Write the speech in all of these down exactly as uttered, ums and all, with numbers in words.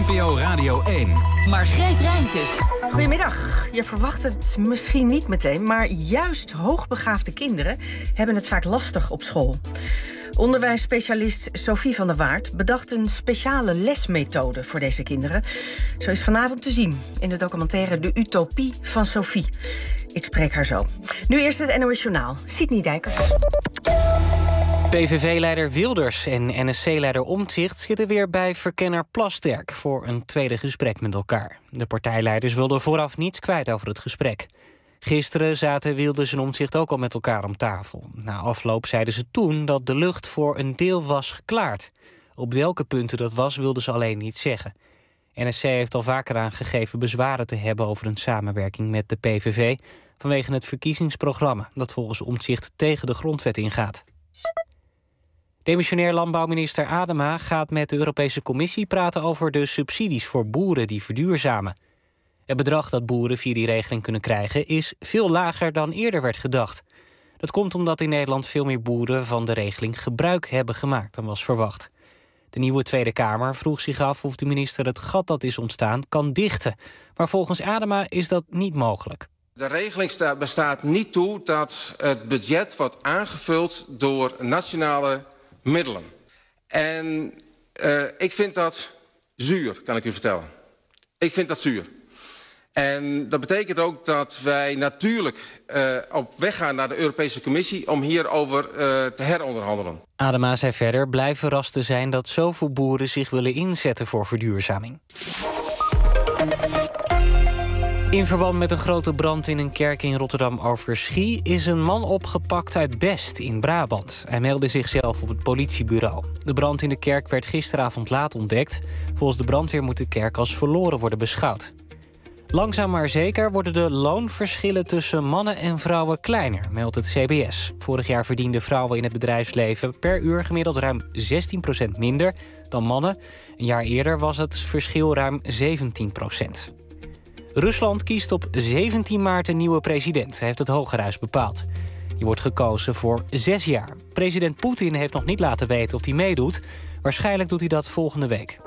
P O Radio één. Margreet Rijntjes. Goedemiddag. Je verwacht het misschien niet meteen, maar juist hoogbegaafde kinderen hebben het vaak lastig op school. Onderwijsspecialist Sophie van der Waard bedacht een speciale lesmethode voor deze kinderen. Zo is vanavond te zien in de documentaire De Utopie van Sophie. Ik spreek haar zo. Nu eerst het N O S Journaal. Sidney Dijkers. P V V-leider Wilders en N S C-leider Omtzigt zitten weer bij verkenner Plasterk voor een tweede gesprek met elkaar. De partijleiders wilden vooraf niets kwijt over het gesprek. Gisteren zaten Wilders en Omtzigt ook al met elkaar om tafel. Na afloop zeiden ze toen dat de lucht voor een deel was geklaard. Op welke punten dat was, wilden ze alleen niet zeggen. N S C heeft al vaker aangegeven bezwaren te hebben over een samenwerking met de P V V vanwege het verkiezingsprogramma dat volgens Omtzigt tegen de grondwet ingaat. Demissionair landbouwminister Adema gaat met de Europese Commissie praten over de subsidies voor boeren die verduurzamen. Het bedrag dat boeren via die regeling kunnen krijgen is veel lager dan eerder werd gedacht. Dat komt omdat in Nederland veel meer boeren van de regeling gebruik hebben gemaakt dan was verwacht. De nieuwe Tweede Kamer vroeg zich af of de minister het gat dat is ontstaan kan dichten. Maar volgens Adema is dat niet mogelijk. De regeling bestaat niet toe dat het budget wordt aangevuld door nationale middelen. En uh, ik vind dat zuur, kan ik u vertellen. Ik vind dat zuur. En dat betekent ook dat wij natuurlijk uh, op weg gaan naar de Europese Commissie om hierover uh, te heronderhandelen. Adema zei verder blij verrast te zijn dat zoveel boeren zich willen inzetten voor verduurzaming. In verband met een grote brand in een kerk in Rotterdam-Overschie is een man opgepakt uit Best in Brabant. Hij meldde zichzelf op het politiebureau. De brand in de kerk werd gisteravond laat ontdekt. Volgens de brandweer moet de kerk als verloren worden beschouwd. Langzaam maar zeker worden de loonverschillen tussen mannen en vrouwen kleiner, meldt het C B S. Vorig jaar verdienden vrouwen in het bedrijfsleven per uur gemiddeld ruim zestien procent minder dan mannen. Een jaar eerder was het verschil ruim zeventien procent. Rusland kiest op zeventien maart een nieuwe president, heeft het Hogerhuis bepaald. Die wordt gekozen voor zes jaar. President Poetin heeft nog niet laten weten of hij meedoet. Waarschijnlijk doet hij dat volgende week.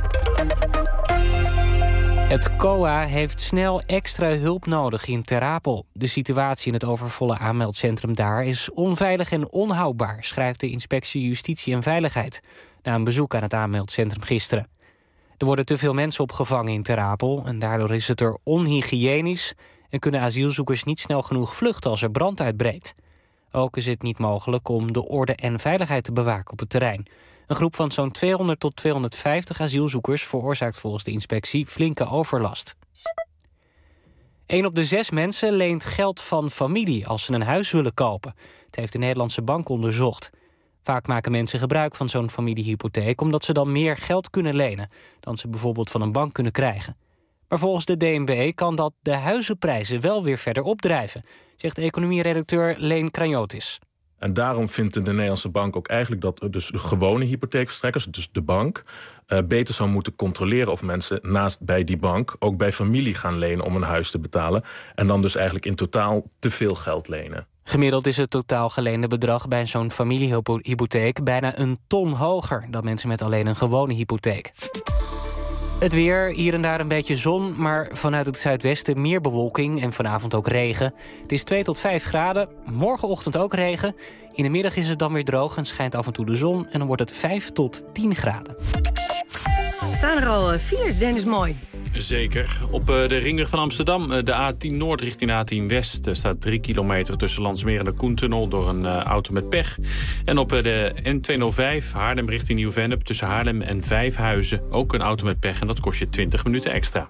Het C O A heeft snel extra hulp nodig in Ter Apel. De situatie in het overvolle aanmeldcentrum daar is onveilig en onhoudbaar, schrijft de Inspectie Justitie en Veiligheid na een bezoek aan het aanmeldcentrum gisteren. Er worden te veel mensen opgevangen in Ter Apel en daardoor is het er onhygiënisch en kunnen asielzoekers niet snel genoeg vluchten als er brand uitbreekt. Ook is het niet mogelijk om de orde en veiligheid te bewaken op het terrein. Een groep van zo'n tweehonderd tot tweehonderdvijftig asielzoekers veroorzaakt volgens de inspectie flinke overlast. Een op de zes mensen leent geld van familie als ze een huis willen kopen. Het heeft de Nederlandse Bank onderzocht. Vaak maken mensen gebruik van zo'n familiehypotheek omdat ze dan meer geld kunnen lenen dan ze bijvoorbeeld van een bank kunnen krijgen. Maar volgens de D N B kan dat de huizenprijzen wel weer verder opdrijven, zegt economieredacteur Leen Kranjotis. En daarom vindt de Nederlandse Bank ook eigenlijk dat dus de gewone hypotheekverstrekkers, dus de bank, uh, beter zou moeten controleren of mensen naast bij die bank ook bij familie gaan lenen om een huis te betalen. En dan dus eigenlijk in totaal te veel geld lenen. Gemiddeld is het totaal geleende bedrag bij zo'n familiehypotheek bijna een ton hoger dan mensen met alleen een gewone hypotheek. Het weer, hier en daar een beetje zon, maar vanuit het zuidwesten meer bewolking en vanavond ook regen. Het is twee tot vijf graden, morgenochtend ook regen. In de middag is het dan weer droog en schijnt af en toe de zon en dan wordt het vijf tot tien graden. Staan er al files, Dennis Mooi? Zeker. Op de ringweg van Amsterdam, de A tien Noord richting de A tien West... staat drie kilometer tussen Landsmeer en de Koentunnel door een uh, auto met pech. En op de N tweehonderdvijf Haarlem richting Nieuw-Vennep tussen Haarlem en Vijfhuizen ook een auto met pech en dat kost je twintig minuten extra.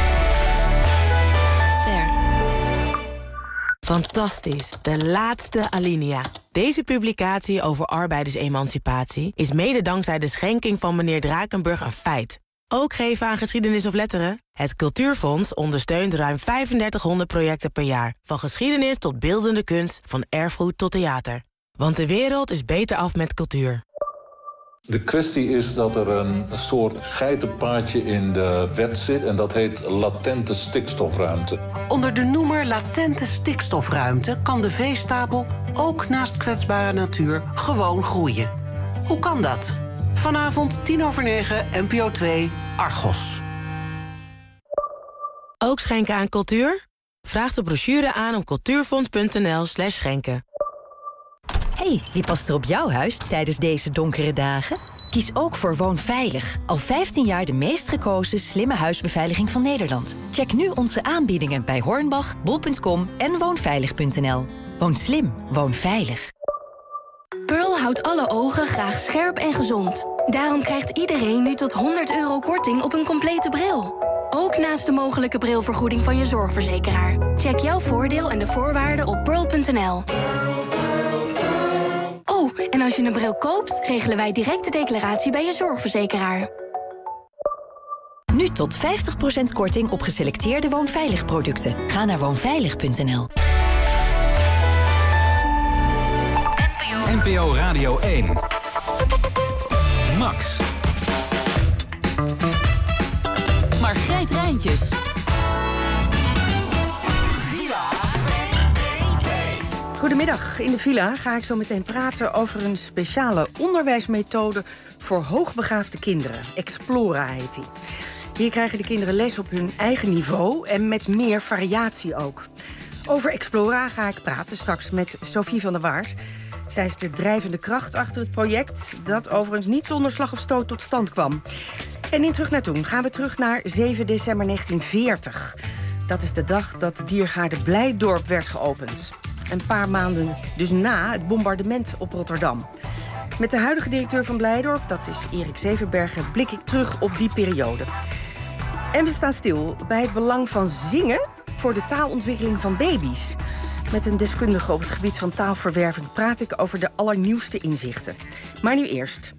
Ster. Fantastisch, de laatste alinea. Deze publicatie over arbeidersemancipatie is mede dankzij de schenking van meneer Drakenburg een feit. Ook geven aan geschiedenis of letteren? Het Cultuurfonds ondersteunt ruim vijfendertighonderd projecten per jaar. Van geschiedenis tot beeldende kunst, van erfgoed tot theater. Want de wereld is beter af met cultuur. De kwestie is dat er een soort geitenpaadje in de wet zit en dat heet latente stikstofruimte. Onder de noemer latente stikstofruimte kan de veestapel ook naast kwetsbare natuur gewoon groeien. Hoe kan dat? Vanavond tien over negen, N P O twee, Argos. Ook schenken aan cultuur? Vraag de brochure aan op cultuurfonds.nl slash schenken. Hey, wie past er op jouw huis tijdens deze donkere dagen? Kies ook voor Woonveilig. Al vijftien jaar de meest gekozen slimme huisbeveiliging van Nederland. Check nu onze aanbiedingen bij Hornbach, bol punt com en woonveilig punt n l. Woon slim, woon veilig. Pearl houdt alle ogen graag scherp en gezond. Daarom krijgt iedereen nu tot honderd euro korting op een complete bril. Ook naast de mogelijke brilvergoeding van je zorgverzekeraar. Check jouw voordeel en de voorwaarden op pearl punt n l. Oh, en als je een bril koopt, regelen wij direct de declaratie bij je zorgverzekeraar. Nu tot vijftig procent korting op geselecteerde Woonveilig producten. Ga naar woonveilig punt n l. N P O Radio één. Max. Margreet Rijntjes. Goedemiddag. In de villa ga ik zo meteen praten over een speciale onderwijsmethode voor hoogbegaafde kinderen. Explora heet die. Hier krijgen de kinderen les op hun eigen niveau en met meer variatie ook. Over Explora ga ik praten straks met Sophie van der Waart. Zij is de drijvende kracht achter het project, dat overigens niet zonder slag of stoot tot stand kwam. En in Terug naar Toen gaan we terug naar zeven december negentien veertig. Dat is de dag dat Diergaarde Blijdorp werd geopend. Een paar maanden dus na het bombardement op Rotterdam. Met de huidige directeur van Blijdorp, dat is Erik Zevenbergen, blik ik terug op die periode. En we staan stil bij het belang van zingen voor de taalontwikkeling van baby's. Met een deskundige op het gebied van taalverwerving praat ik over de allernieuwste inzichten. Maar nu eerst.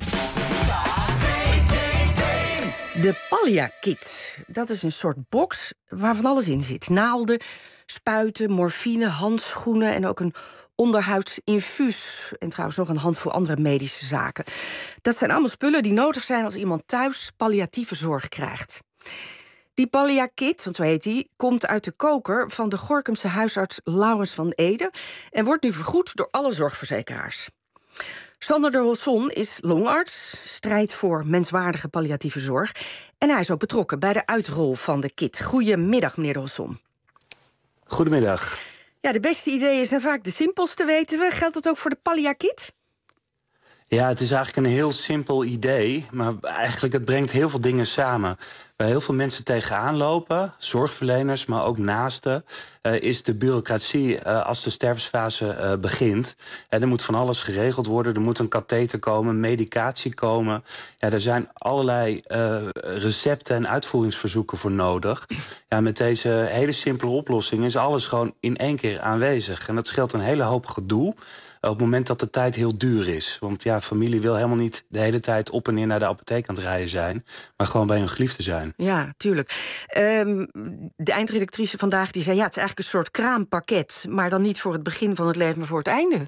De Pallia Kit. Dat is een soort box waar van alles in zit. Naalden, spuiten, morfine, handschoenen en ook een onderhuidsinfuus. En trouwens nog een handvol andere medische zaken. Dat zijn allemaal spullen die nodig zijn als iemand thuis palliatieve zorg krijgt. Die Pallia Kit, want zo heet die, komt uit de koker van de Gorinchamse huisarts Laurens van Ede en wordt nu vergoed door alle zorgverzekeraars. Sander de Hosson is longarts, strijdt voor menswaardige palliatieve zorg en hij is ook betrokken bij de uitrol van de kit. Goedemiddag, meneer de Hosson. Goedemiddag. Ja, de beste ideeën zijn vaak de simpelste, weten we. Geldt dat ook voor de Pallia Kit? Ja, het is eigenlijk een heel simpel idee, maar eigenlijk het brengt heel veel dingen samen. Waar heel veel mensen tegenaan lopen, zorgverleners, maar ook naasten, uh, is de bureaucratie uh, als de stervensfase uh, begint. En er moet van alles geregeld worden, er moet een katheter komen, medicatie komen. Ja, er zijn allerlei uh, recepten en uitvoeringsverzoeken voor nodig. Ja, met deze hele simpele oplossing is alles gewoon in één keer aanwezig. En dat scheelt een hele hoop gedoe op het moment dat de tijd heel duur is. Want ja, familie wil helemaal niet de hele tijd op en neer naar de apotheek aan het rijden zijn, maar gewoon bij hun geliefde zijn. Ja, tuurlijk. Um, de eindredactrice vandaag die zei, ja, het is eigenlijk een soort kraampakket, maar dan niet voor het begin van het leven, maar voor het einde.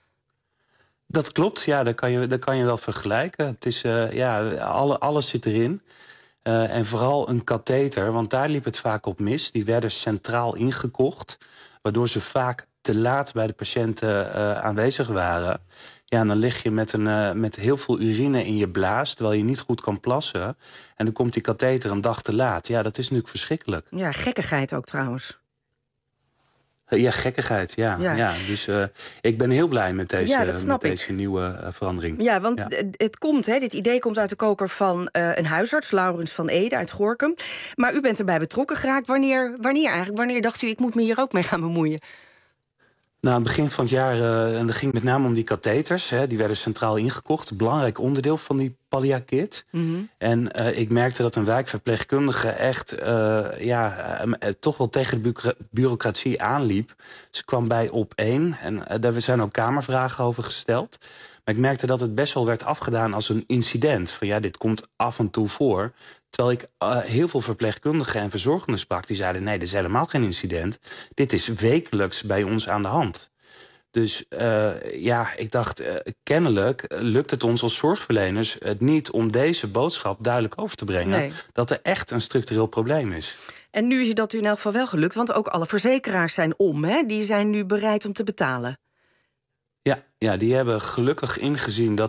Dat klopt, ja, dat kan je, dat kan je wel vergelijken. Het is, uh, ja, alle, alles zit erin. Uh, en vooral een katheter, want daar liep het vaak op mis. Die werden centraal ingekocht, waardoor ze vaak te laat bij de patiënten uh, aanwezig waren. Ja, en dan lig je met, een, uh, met heel veel urine in je blaas, terwijl je niet goed kan plassen. En dan komt die katheter een dag te laat. Ja, dat is natuurlijk verschrikkelijk. Ja, gekkigheid ook trouwens. Uh, ja, gekkigheid, ja. ja. ja dus uh, ik ben heel blij met deze, ja, met deze nieuwe uh, verandering. Ja, want ja. Het, het komt, hè, dit idee komt uit de koker van uh, een huisarts, Laurens van Ede uit Gorinchem. Maar u bent erbij betrokken geraakt. Wanneer, wanneer eigenlijk? Wanneer dacht u, ik moet me hier ook mee gaan bemoeien? Nou, aan het begin van het jaar, uh, en dat ging met name om die katheters. Hè, die werden centraal ingekocht. Een belangrijk onderdeel van die Pallia Kit. Mm-hmm. En uh, ik merkte dat een wijkverpleegkundige echt uh, ja, uh, uh, toch wel tegen de bu- bureaucratie aanliep. Ze kwam bij op één en uh, daar zijn ook kamervragen over gesteld. Maar ik merkte dat het best wel werd afgedaan als een incident. Van ja, dit komt af en toe voor. Terwijl ik uh, heel veel verpleegkundigen en verzorgenden sprak. Die zeiden, nee, dit is helemaal geen incident. Dit is wekelijks bij ons aan de hand. Dus uh, ja, ik dacht, uh, kennelijk lukt het ons als zorgverleners het niet om deze boodschap duidelijk over te brengen. Nee. Dat er echt een structureel probleem is. En nu is dat u in elk geval wel gelukt, want ook alle verzekeraars zijn om, hè? Die zijn nu bereid om te betalen. Ja, ja, die hebben gelukkig ingezien dat dit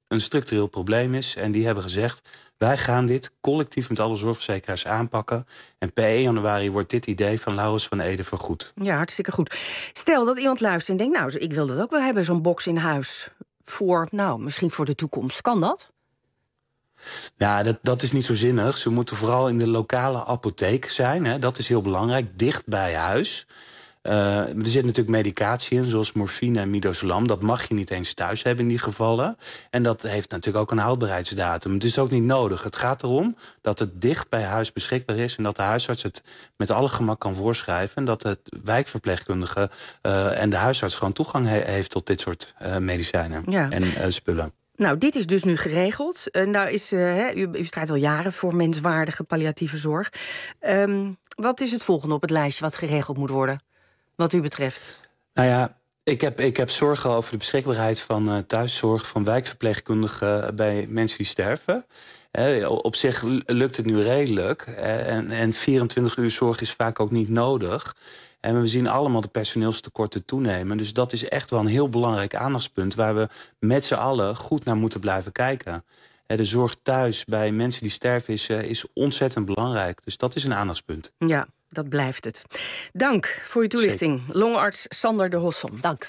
een structureel probleem is. En die hebben gezegd, wij gaan dit collectief met alle zorgverzekeraars aanpakken. En per één januari wordt dit idee van Laurens van Ede vergoed. Ja, hartstikke goed. Stel dat iemand luistert en denkt, nou, ik wil dat ook wel hebben, zo'n box in huis. Voor, nou, misschien voor de toekomst. Kan dat? Ja, dat, dat is niet zo zinnig. Ze moeten vooral in de lokale apotheek zijn. Hè. Dat is heel belangrijk, dicht bij huis. Uh, er zit natuurlijk medicatie in, zoals morfine en midazolam. Dat mag je niet eens thuis hebben in die gevallen. En dat heeft natuurlijk ook een houdbaarheidsdatum. Het is ook niet nodig. Het gaat erom dat het dicht bij huis beschikbaar is... en dat de huisarts het met alle gemak kan voorschrijven... en dat de wijkverpleegkundige uh, en de huisarts gewoon toegang he- heeft... tot dit soort uh, medicijnen ja. en uh, spullen. Nou, dit is dus nu geregeld. Uh, nou is, uh, hè, u, u strijdt al jaren voor menswaardige palliatieve zorg. Um, wat is het volgende op het lijstje wat geregeld moet worden? Wat u betreft? Nou ja, ik heb, ik heb zorgen over de beschikbaarheid van uh, thuiszorg... van wijkverpleegkundigen bij mensen die sterven. Eh, op zich lukt het nu redelijk. Eh, en, en vierentwintig uur zorg is vaak ook niet nodig. En we zien allemaal de personeelstekorten toenemen. Dus dat is echt wel een heel belangrijk aandachtspunt... waar we met z'n allen goed naar moeten blijven kijken. Eh, de zorg thuis bij mensen die sterven is, uh, is ontzettend belangrijk. Dus dat is een aandachtspunt. Ja. Dat blijft het. Dank voor uw toelichting. Zeker. Longarts Sander de Hossom. Dank.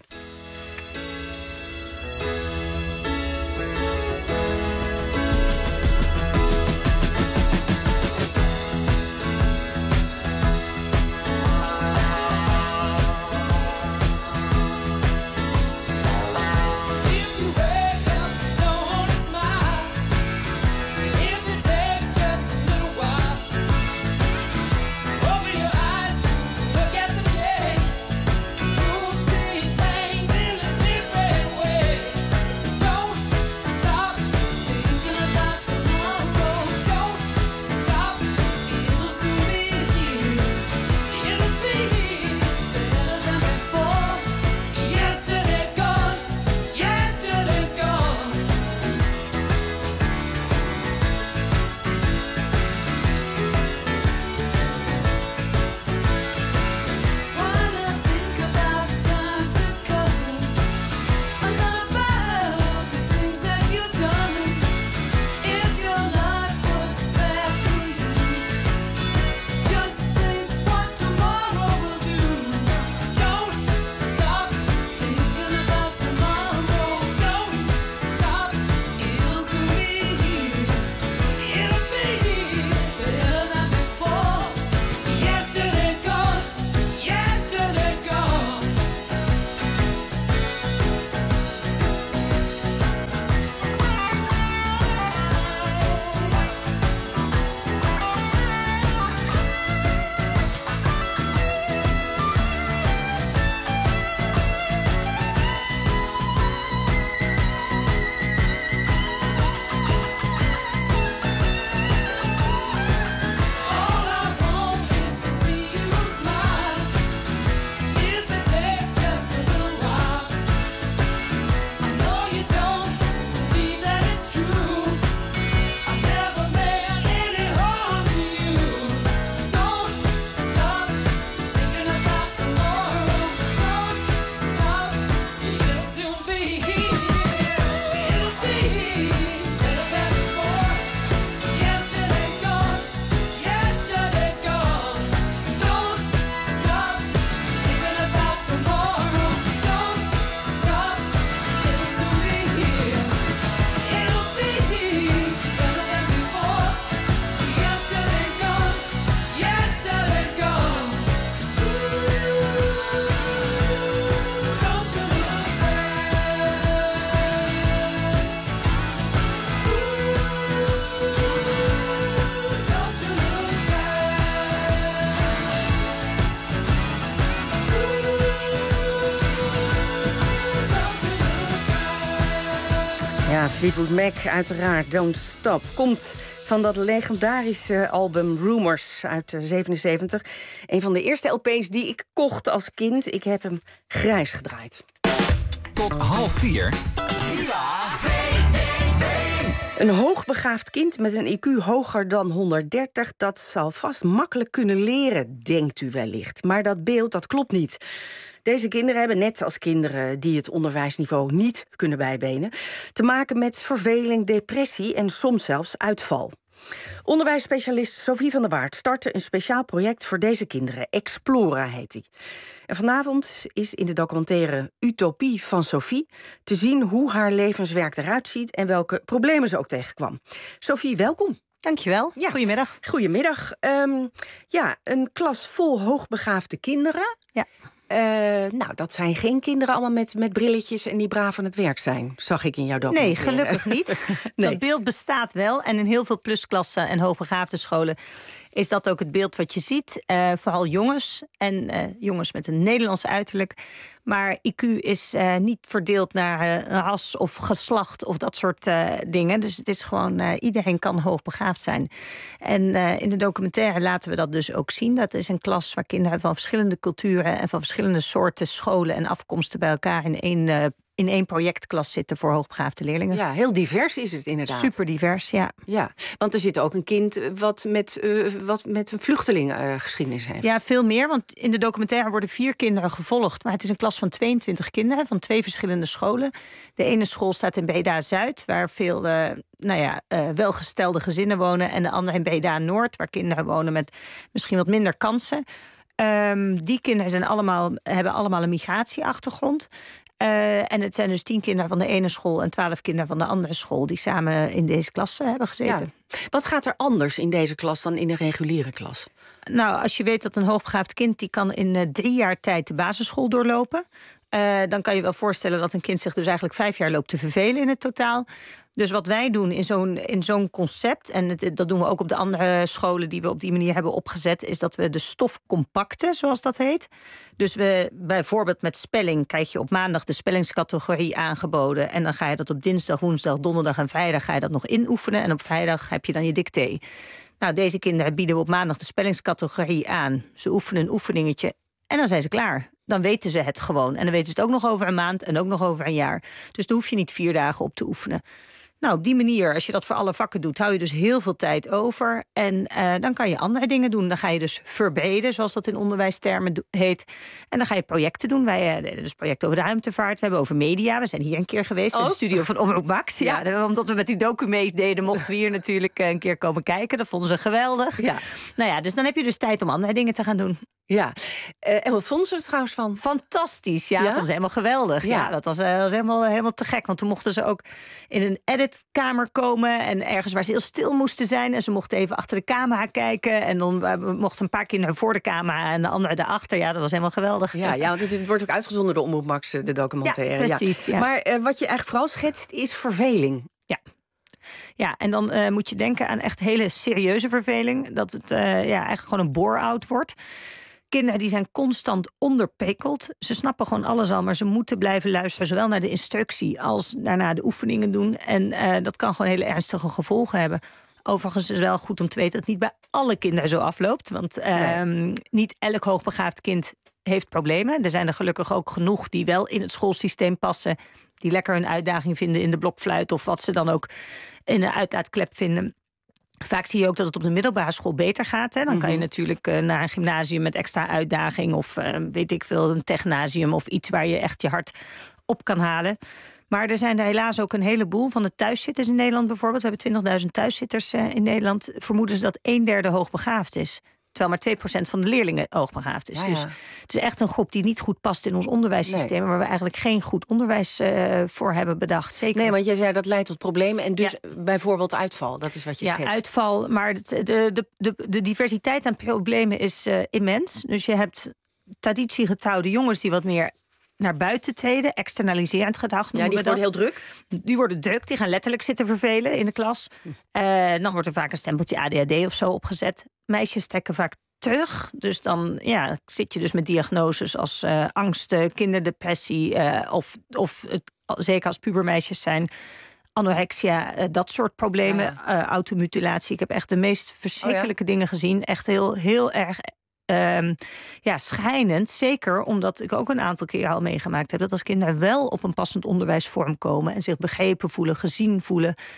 Ja, Fleetwood Mac, uiteraard. Don't Stop. Komt van dat legendarische album Rumors uit zevenenzeventig. Een van de eerste L P's die ik kocht als kind. Ik heb hem grijs gedraaid. Tot half vier. Villa V P B. Een hoogbegaafd kind met een I Q hoger dan honderddertig... dat zal vast makkelijk kunnen leren, denkt u wellicht. Maar dat beeld, dat klopt niet. Deze kinderen hebben, net als kinderen die het onderwijsniveau niet kunnen bijbenen... te maken met verveling, depressie en soms zelfs uitval. Onderwijsspecialist Sophie van der Waard startte een speciaal project voor deze kinderen. Explora heet die. En vanavond is in de documentaire Utopie van Sophie te zien hoe haar levenswerk eruit ziet en welke problemen ze ook tegenkwam. Sophie, welkom. Dankjewel. Ja. Goedemiddag. Goedemiddag. Um, ja, een klas vol hoogbegaafde kinderen. Ja. Uh, nou, dat zijn geen kinderen allemaal met, met brilletjes en die braaf aan het werk zijn, zag ik in jouw documentaire. Nee, gelukkig niet. Nee. Dat beeld bestaat wel. En in heel veel plusklassen en hoogbegaafde scholen is dat ook het beeld wat je ziet. Uh, vooral jongens en uh, jongens met een Nederlands uiterlijk. Maar I Q is uh, niet verdeeld naar uh, ras of geslacht of dat soort uh, dingen. Dus het is gewoon, uh, iedereen kan hoogbegaafd zijn. En uh, in de documentaire laten we dat dus ook zien. Dat is een klas waar kinderen van verschillende culturen en van verschillende soorten scholen en afkomsten bij elkaar in één uh, in één projectklas zitten voor hoogbegaafde leerlingen. Ja, heel divers is het inderdaad. Super divers, ja. Ja, want er zit ook een kind wat met, uh, wat met een vluchtelingengeschiedenis uh, heeft. Ja, veel meer, want in de documentaire worden vier kinderen gevolgd. Maar het is een klas van tweeëntwintig kinderen van twee verschillende scholen. De ene school staat in Breda-Zuid, waar veel uh, nou ja, uh, welgestelde gezinnen wonen. En de andere in Breda-Noord, waar kinderen wonen met misschien wat minder kansen. Um, die kinderen zijn allemaal, hebben allemaal een migratieachtergrond. Uh, en het zijn dus tien kinderen van de ene school en twaalf kinderen van de andere school die samen in deze klas hebben gezeten. Ja. Wat gaat er anders in deze klas dan in de reguliere klas? Nou, als je weet dat een hoogbegaafd kind die kan in uh, drie jaar tijd de basisschool doorlopen. Uh, dan kan je wel voorstellen dat een kind zich dus eigenlijk vijf jaar loopt te vervelen in het totaal. Dus wat wij doen in zo'n, in zo'n concept, en het, dat doen we ook op de andere scholen die we op die manier hebben opgezet, is dat we de stof compacten, zoals dat heet. Dus we bijvoorbeeld met spelling krijg je op maandag de spellingscategorie aangeboden. En dan ga je dat op dinsdag, woensdag, donderdag en vrijdag ga je dat nog inoefenen. En op vrijdag heb je dan je dictée. Nou, deze kinderen bieden we op maandag de spellingscategorie aan. Ze oefenen een oefeningetje en dan zijn ze klaar. Dan weten ze het gewoon. En dan weten ze het ook nog over een maand en ook nog over een jaar. Dus daar hoef je niet vier dagen op te oefenen. Nou, op die manier, als je dat voor alle vakken doet, hou je dus heel veel tijd over. En uh, dan kan je andere dingen doen. Dan ga je dus verbreden, zoals dat in onderwijstermen do- heet. En dan ga je projecten doen. Wij uh, dus projecten over de ruimtevaart. We hebben over media. We zijn hier een keer geweest oh. in de studio van Omroep Max. Ja, ja, omdat we met die docu meededen, mochten we hier natuurlijk uh, een keer komen kijken. Dat vonden ze geweldig. Ja. Nou ja, dus dan heb je dus tijd om andere dingen te gaan doen. Ja, uh, en wat vonden ze er trouwens van? Fantastisch, ja, ja? vonden ze helemaal geweldig. Ja, ja dat was, uh, was helemaal, helemaal te gek. Want toen mochten ze ook in een editkamer komen en ergens waar ze heel stil moesten zijn. En ze mochten even achter de camera kijken. En dan uh, mochten een paar kinderen voor de camera en de anderen daarachter. Ja, dat was helemaal geweldig. Ja, ja want het, het wordt ook uitgezonden door Omroep Max, de documentaire. Ja, precies. Ja. Ja. Maar uh, wat je eigenlijk vooral schetst is verveling. Ja. Ja, en dan uh, moet je denken aan echt hele serieuze verveling. Dat het uh, ja, eigenlijk gewoon een bore-out wordt. Kinderen die zijn constant onderprikkeld. Ze snappen gewoon alles al, maar ze moeten blijven luisteren, zowel naar de instructie als daarna de oefeningen doen. En uh, dat kan gewoon hele ernstige gevolgen hebben. Overigens is het wel goed om te weten dat het niet bij alle kinderen zo afloopt. Want uh, nee. niet elk hoogbegaafd kind heeft problemen. Er zijn er gelukkig ook genoeg die wel in het schoolsysteem passen, die lekker een uitdaging vinden in de blokfluit of wat ze dan ook in een uitlaatklep vinden. Vaak zie je ook dat het op de middelbare school beter gaat. Hè? Dan mm-hmm. kan je natuurlijk uh, naar een gymnasium met extra uitdaging of uh, weet ik veel, een technasium of iets waar je echt je hart op kan halen. Maar er zijn er helaas ook een heleboel van de thuiszitters in Nederland bijvoorbeeld. We hebben twintigduizend thuiszitters uh, in Nederland. Vermoeden ze dat een derde hoogbegaafd is. Terwijl maar twee procent van de leerlingen hoogbegaafd is. Ja, ja. Dus het is echt een groep die niet goed past in ons onderwijssysteem. Nee. Waar we eigenlijk geen goed onderwijs uh, voor hebben bedacht. Zeker. Nee, want jij zei dat leidt tot problemen. En dus ja. bijvoorbeeld uitval, dat is wat je ja, schetst. Ja, uitval. Maar de, de, de, de diversiteit aan problemen is uh, immens. Dus je hebt traditiegetrouwde jongens die wat meer naar buiten treden, externaliserend gedrag noemen ja, die we worden dat. heel druk. Die worden druk, die gaan letterlijk zitten vervelen in de klas. Uh, dan wordt er vaak een stempeltje A D H D of zo opgezet. Meisjes trekken vaak terug. Dus dan ja, zit je dus met diagnoses als uh, angst, kinderdepressie uh, of, of het, zeker als pubermeisjes zijn, anorexia, uh, dat soort problemen, ja, ja. Uh, automutilatie. Ik heb echt de meest verschrikkelijke oh, ja? dingen gezien. Echt heel, heel erg Um, ja, schijnend. Zeker omdat ik ook een aantal keer al meegemaakt heb dat als kinderen wel op een passend onderwijsvorm komen en zich begrepen voelen, gezien voelen,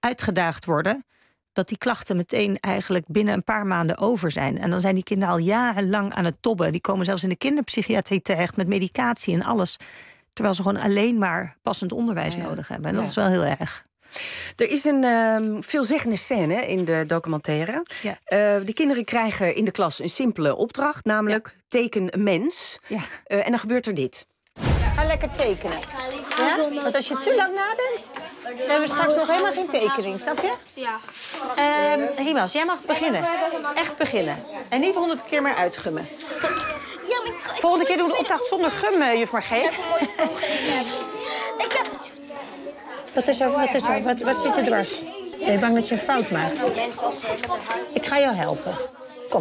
uitgedaagd worden, dat die klachten meteen eigenlijk binnen een paar maanden over zijn. En dan zijn die kinderen al jarenlang aan het tobben. Die komen zelfs in de kinderpsychiatrie terecht met medicatie en alles. Terwijl ze gewoon alleen maar passend onderwijs ja, ja. nodig hebben. En dat ja. is wel heel erg. Er is een uh, veelzeggende scène in de documentaire. Ja. Uh, de kinderen krijgen in de klas een simpele opdracht, namelijk ja. teken een mens. Ja. Uh, en dan gebeurt er dit. Ga lekker tekenen. Ja? Want als je te lang nadenkt, dan hebben we straks nog helemaal geen tekening, snap je? Ja. Uh, Rimas, jij mag beginnen. Echt beginnen. En niet honderd keer meer uitgummen. Volgende keer doen we de opdracht zonder gum, juf Margreet. Ik heb... Wat is er? Wat is er? Wat, wat zit er dwars? Ben je bang dat je een fout maakt? Ik ga jou helpen. Kom.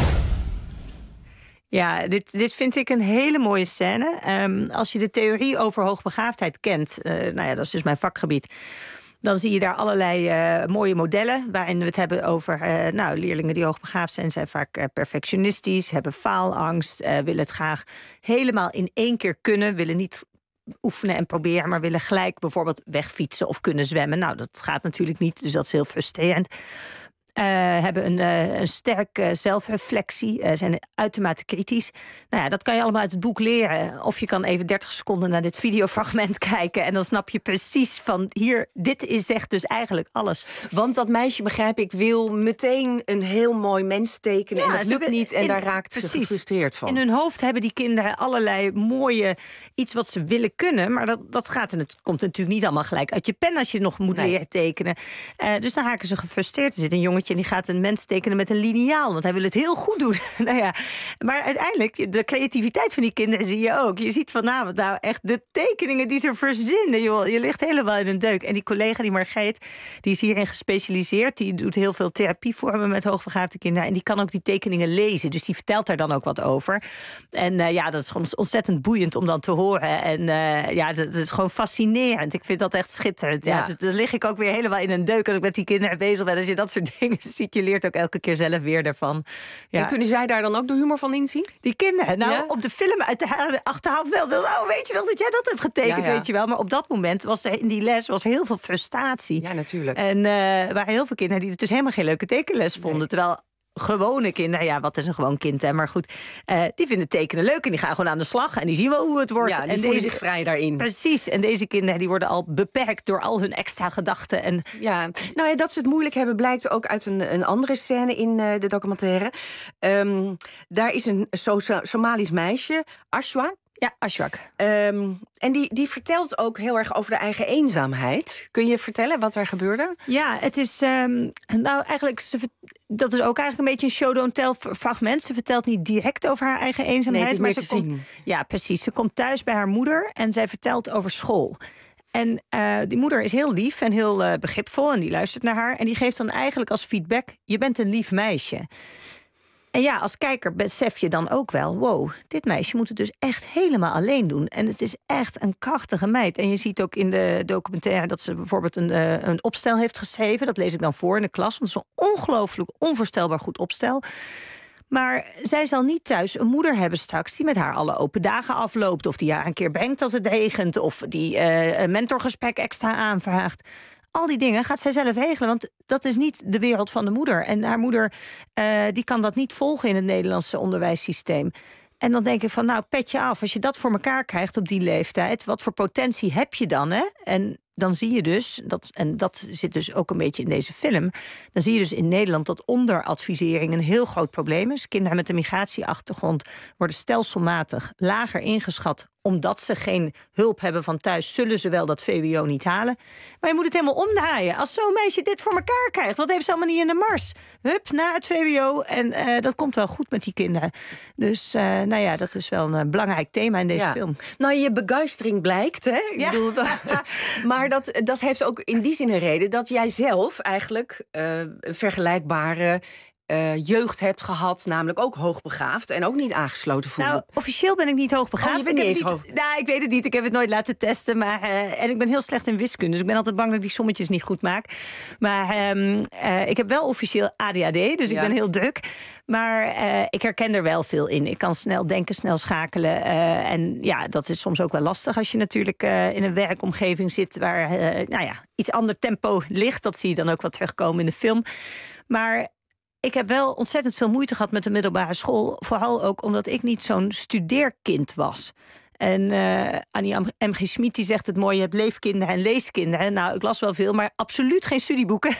Ja, dit, dit vind ik een hele mooie scène. Um, als je de theorie over hoogbegaafdheid kent, uh, nou ja, dat is dus mijn vakgebied, dan zie je daar allerlei uh, mooie modellen waarin we het hebben over uh, nou, leerlingen die hoogbegaafd zijn, zijn vaak uh, perfectionistisch, hebben faalangst, uh, willen het graag helemaal in één keer kunnen, willen niet oefenen en proberen, maar willen gelijk bijvoorbeeld wegfietsen of kunnen zwemmen. Nou, dat gaat natuurlijk niet, dus dat is heel frustrerend. Uh, hebben een, uh, een sterke zelfreflectie, uh, zijn uitermate kritisch. Nou ja, dat kan je allemaal uit het boek leren. Of je kan even dertig seconden naar dit videofragment kijken en dan snap je precies van hier, dit is zegt dus eigenlijk alles. Want dat meisje, begrijp ik, wil meteen een heel mooi mens tekenen ja, en dat lukt niet en in, daar raakt precies, ze gefrustreerd van. In hun hoofd hebben die kinderen allerlei mooie iets wat ze willen kunnen, maar dat, dat gaat en het komt natuurlijk niet allemaal gelijk uit je pen als je nog moet nee. leren tekenen. Uh, dus dan raken ze gefrustreerd. Er zit een jongetje en die gaat een mens tekenen met een liniaal, want hij wil het heel goed doen. nou ja, maar uiteindelijk, de creativiteit van die kinderen zie je ook. Je ziet vanavond nou echt de tekeningen die ze verzinnen. Joh. Je ligt helemaal in een deuk. En die collega, die Margreet, die is hierin gespecialiseerd. Die doet heel veel therapievormen met hoogbegaafde kinderen. En die kan ook die tekeningen lezen. Dus die vertelt daar dan ook wat over. En uh, ja, dat is gewoon ontzettend boeiend om dan te horen. En uh, ja, dat, dat is gewoon fascinerend. Ik vind dat echt schitterend. Ja. Ja, dan lig ik ook weer helemaal in een deuk als ik met die kinderen bezig ben. Als je dat soort dingen ziet, je leert ook elke keer zelf weer daarvan. Ja. En kunnen zij daar dan ook de humor van inzien? Die kinderen, nou, ja? op de film uit de achterhaald wel. Oh, weet je nog dat jij dat hebt getekend, ja, ja. weet je wel. Maar op dat moment was er in die les was heel veel frustratie. Ja, natuurlijk. En uh, er waren heel veel kinderen die het dus helemaal geen leuke tekenles vonden. Nee. Terwijl gewone kinderen, ja, wat is een gewoon kind, hè? Maar goed, uh, die vinden tekenen leuk en die gaan gewoon aan de slag en die zien wel hoe het wordt. Ja, die en voelen deze, zich vrij daarin. Precies, en deze kinderen die worden al beperkt door al hun extra gedachten. En ja, nou ja, dat ze het moeilijk hebben blijkt ook uit een, een andere scène in uh, de documentaire. Um, daar is een so- Somalisch meisje, Ashwa. Ja, Ashwak. Um, en die, die vertelt ook heel erg over de eigen eenzaamheid. Kun je vertellen wat er gebeurde? Ja, het is um, nou eigenlijk ze, dat is ook eigenlijk een beetje een show don't tell fragment. Ze vertelt niet direct over haar eigen eenzaamheid, nee, maar ze komt, zien. ja, precies. Ze komt thuis bij haar moeder en zij vertelt over school. En uh, die moeder is heel lief en heel uh, begripvol en die luistert naar haar en die geeft dan eigenlijk als feedback: je bent een lief meisje. En ja, als kijker besef je dan ook wel, wow, dit meisje moet het dus echt helemaal alleen doen. En het is echt een krachtige meid. En je ziet ook in de documentaire dat ze bijvoorbeeld een, uh, een opstel heeft geschreven. Dat lees ik dan voor in de klas, want het is een ongelooflijk onvoorstelbaar goed opstel. Maar zij zal niet thuis een moeder hebben straks die met haar alle open dagen afloopt, of die haar een keer brengt als het regent, of die uh, een mentorgesprek extra aanvraagt. Al die dingen gaat zij zelf regelen, want dat is niet de wereld van de moeder. En haar moeder uh, die kan dat niet volgen in het Nederlandse onderwijssysteem. En dan denk ik van, nou, petje af. Als je dat voor elkaar krijgt op die leeftijd, wat voor potentie heb je dan, hè? En dan zie je dus, dat, en dat zit dus ook een beetje in deze film, dan zie je dus in Nederland dat onderadvisering een heel groot probleem is. Kinderen met een migratieachtergrond worden stelselmatig lager ingeschat omdat ze geen hulp hebben van thuis, zullen ze wel dat V W O niet halen. Maar je moet het helemaal omdraaien. Als zo'n meisje dit voor elkaar krijgt, wat heeft ze allemaal niet in de mars? Hup, na het V W O. En uh, dat komt wel goed met die kinderen. Dus uh, nou ja, dat is wel een belangrijk thema in deze ja. film. Nou, je begeistering blijkt, hè? Ik ja. bedoel, dat, maar dat, dat heeft ook in die zin een reden dat jij zelf eigenlijk uh, een vergelijkbare uh, jeugd hebt gehad, namelijk ook hoogbegaafd en ook niet aangesloten voelde. Nou, officieel ben ik niet hoogbegaafd. Oh, je bent ik niet heb hoog... niet, nou, ik weet het niet. Ik heb het nooit laten testen. Maar, uh, en ik ben heel slecht in wiskunde. Dus ik ben altijd bang dat ik die sommetjes niet goed maak. Maar um, uh, ik heb wel officieel A D H D. Dus ja. ik ben heel druk. Maar uh, ik herken er wel veel in. Ik kan snel denken, snel schakelen. Uh, en ja, dat is soms ook wel lastig als je natuurlijk uh, in een werkomgeving zit waar uh, nou ja, iets ander tempo ligt. Dat zie je dan ook wat terugkomen in de film. Maar ik heb wel ontzettend veel moeite gehad met de middelbare school. Vooral ook omdat ik niet zo'n studeerkind was. En uh, Annie M G. Schmid die zegt het mooi, je hebt leefkinderen en leeskinderen. Nou, ik las wel veel, maar absoluut geen studieboeken.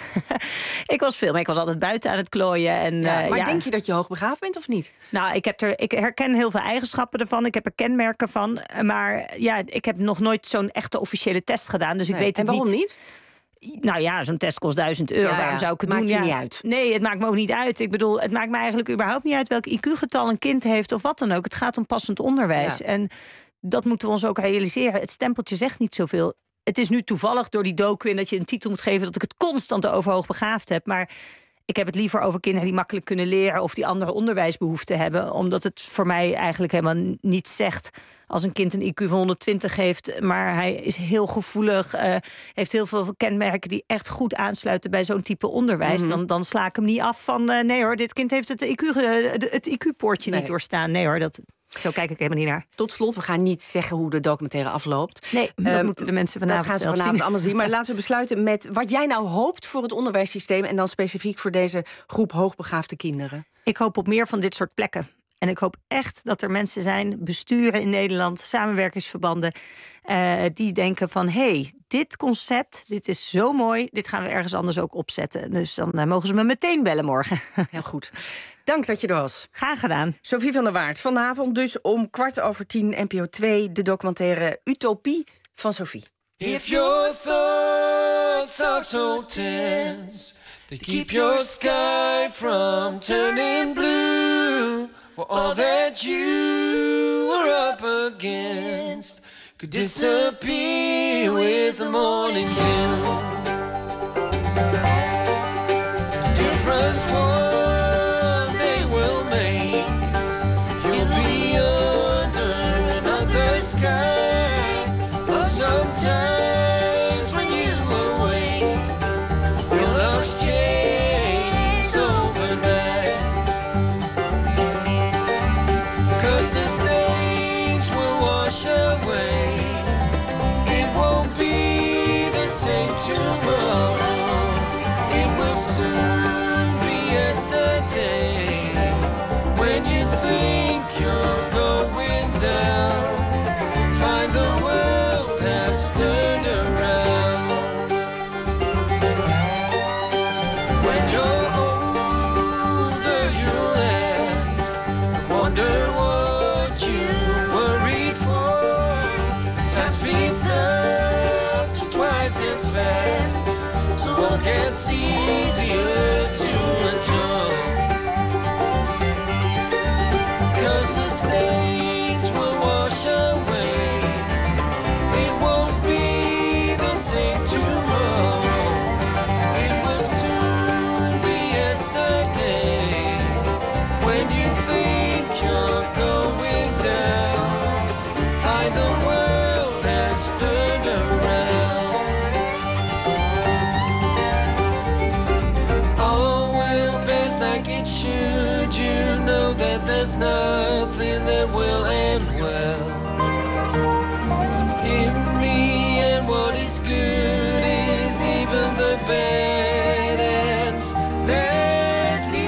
Ik was veel, maar ik was altijd buiten aan het klooien. En, ja, uh, maar ja. denk je dat je hoogbegaafd bent of niet? Nou, ik, heb er, ik herken heel veel eigenschappen ervan. Ik heb er kenmerken van. Maar ja, ik heb nog nooit zo'n echte officiële test gedaan. Dus ik nee. weet het en waarom niet. niet? Nou ja, zo'n test kost duizend euro. Ja, ja. Waarom zou ik het maakt doen? Maakt je ja. niet uit? Nee, het maakt me ook niet uit. Ik bedoel, het maakt me eigenlijk überhaupt niet uit welk I Q-getal een kind heeft of wat dan ook. Het gaat om passend onderwijs. Ja. En dat moeten we ons ook realiseren. Het stempeltje zegt niet zoveel. Het is nu toevallig door die docu en dat je een titel moet geven dat ik het constant over hoogbegaafd heb. Maar ik heb het liever over kinderen die makkelijk kunnen leren of die andere onderwijsbehoeften hebben. Omdat het voor mij eigenlijk helemaal niets zegt. Als een kind een I Q van honderdtwintig heeft, maar hij is heel gevoelig, uh, heeft heel veel kenmerken die echt goed aansluiten bij zo'n type onderwijs, mm-hmm. dan, dan sla ik hem niet af van uh, nee hoor, dit kind heeft het I Q, uh, het I Q-poortje nee. niet doorstaan. Nee hoor, dat... Zo kijk ik helemaal niet naar. Tot slot, we gaan niet zeggen hoe de documentaire afloopt. Nee, dat um, moeten de mensen vanavond dat gaan ze zelf vanavond zien. allemaal zien. Maar laten we besluiten met wat jij nou hoopt voor het onderwijssysteem en dan specifiek voor deze groep hoogbegaafde kinderen. Ik hoop op meer van dit soort plekken. En ik hoop echt dat er mensen zijn, besturen in Nederland, samenwerkingsverbanden, uh, die denken van hé, hey, dit concept, dit is zo mooi, dit gaan we ergens anders ook opzetten. Dus dan uh, mogen ze me meteen bellen morgen. Heel goed. Dank dat je er was. Graag gedaan. Sophie van der Waard. Vanavond dus om kwart over tien N P O twee... de documentaire Utopie van Sophie. If your thoughts are so tense, they keep your sky from turning blue, well, all that you were up against could disappear with the morning dew. Difference one sometimes when you awake, your luck's changed overnight. 'Cause the stains will wash away. It won't be the same tomorrow. It will soon be yesterday. When you think you're going down, find the world has turned around. When you're older, you'll ask, wonder what you worried for. Time speeds up to twice as fast, so all gets easier to enjoy. 'Cause the stakes will wash away. There's nothing that will end well. In the end, what is good is even the bad ends badly.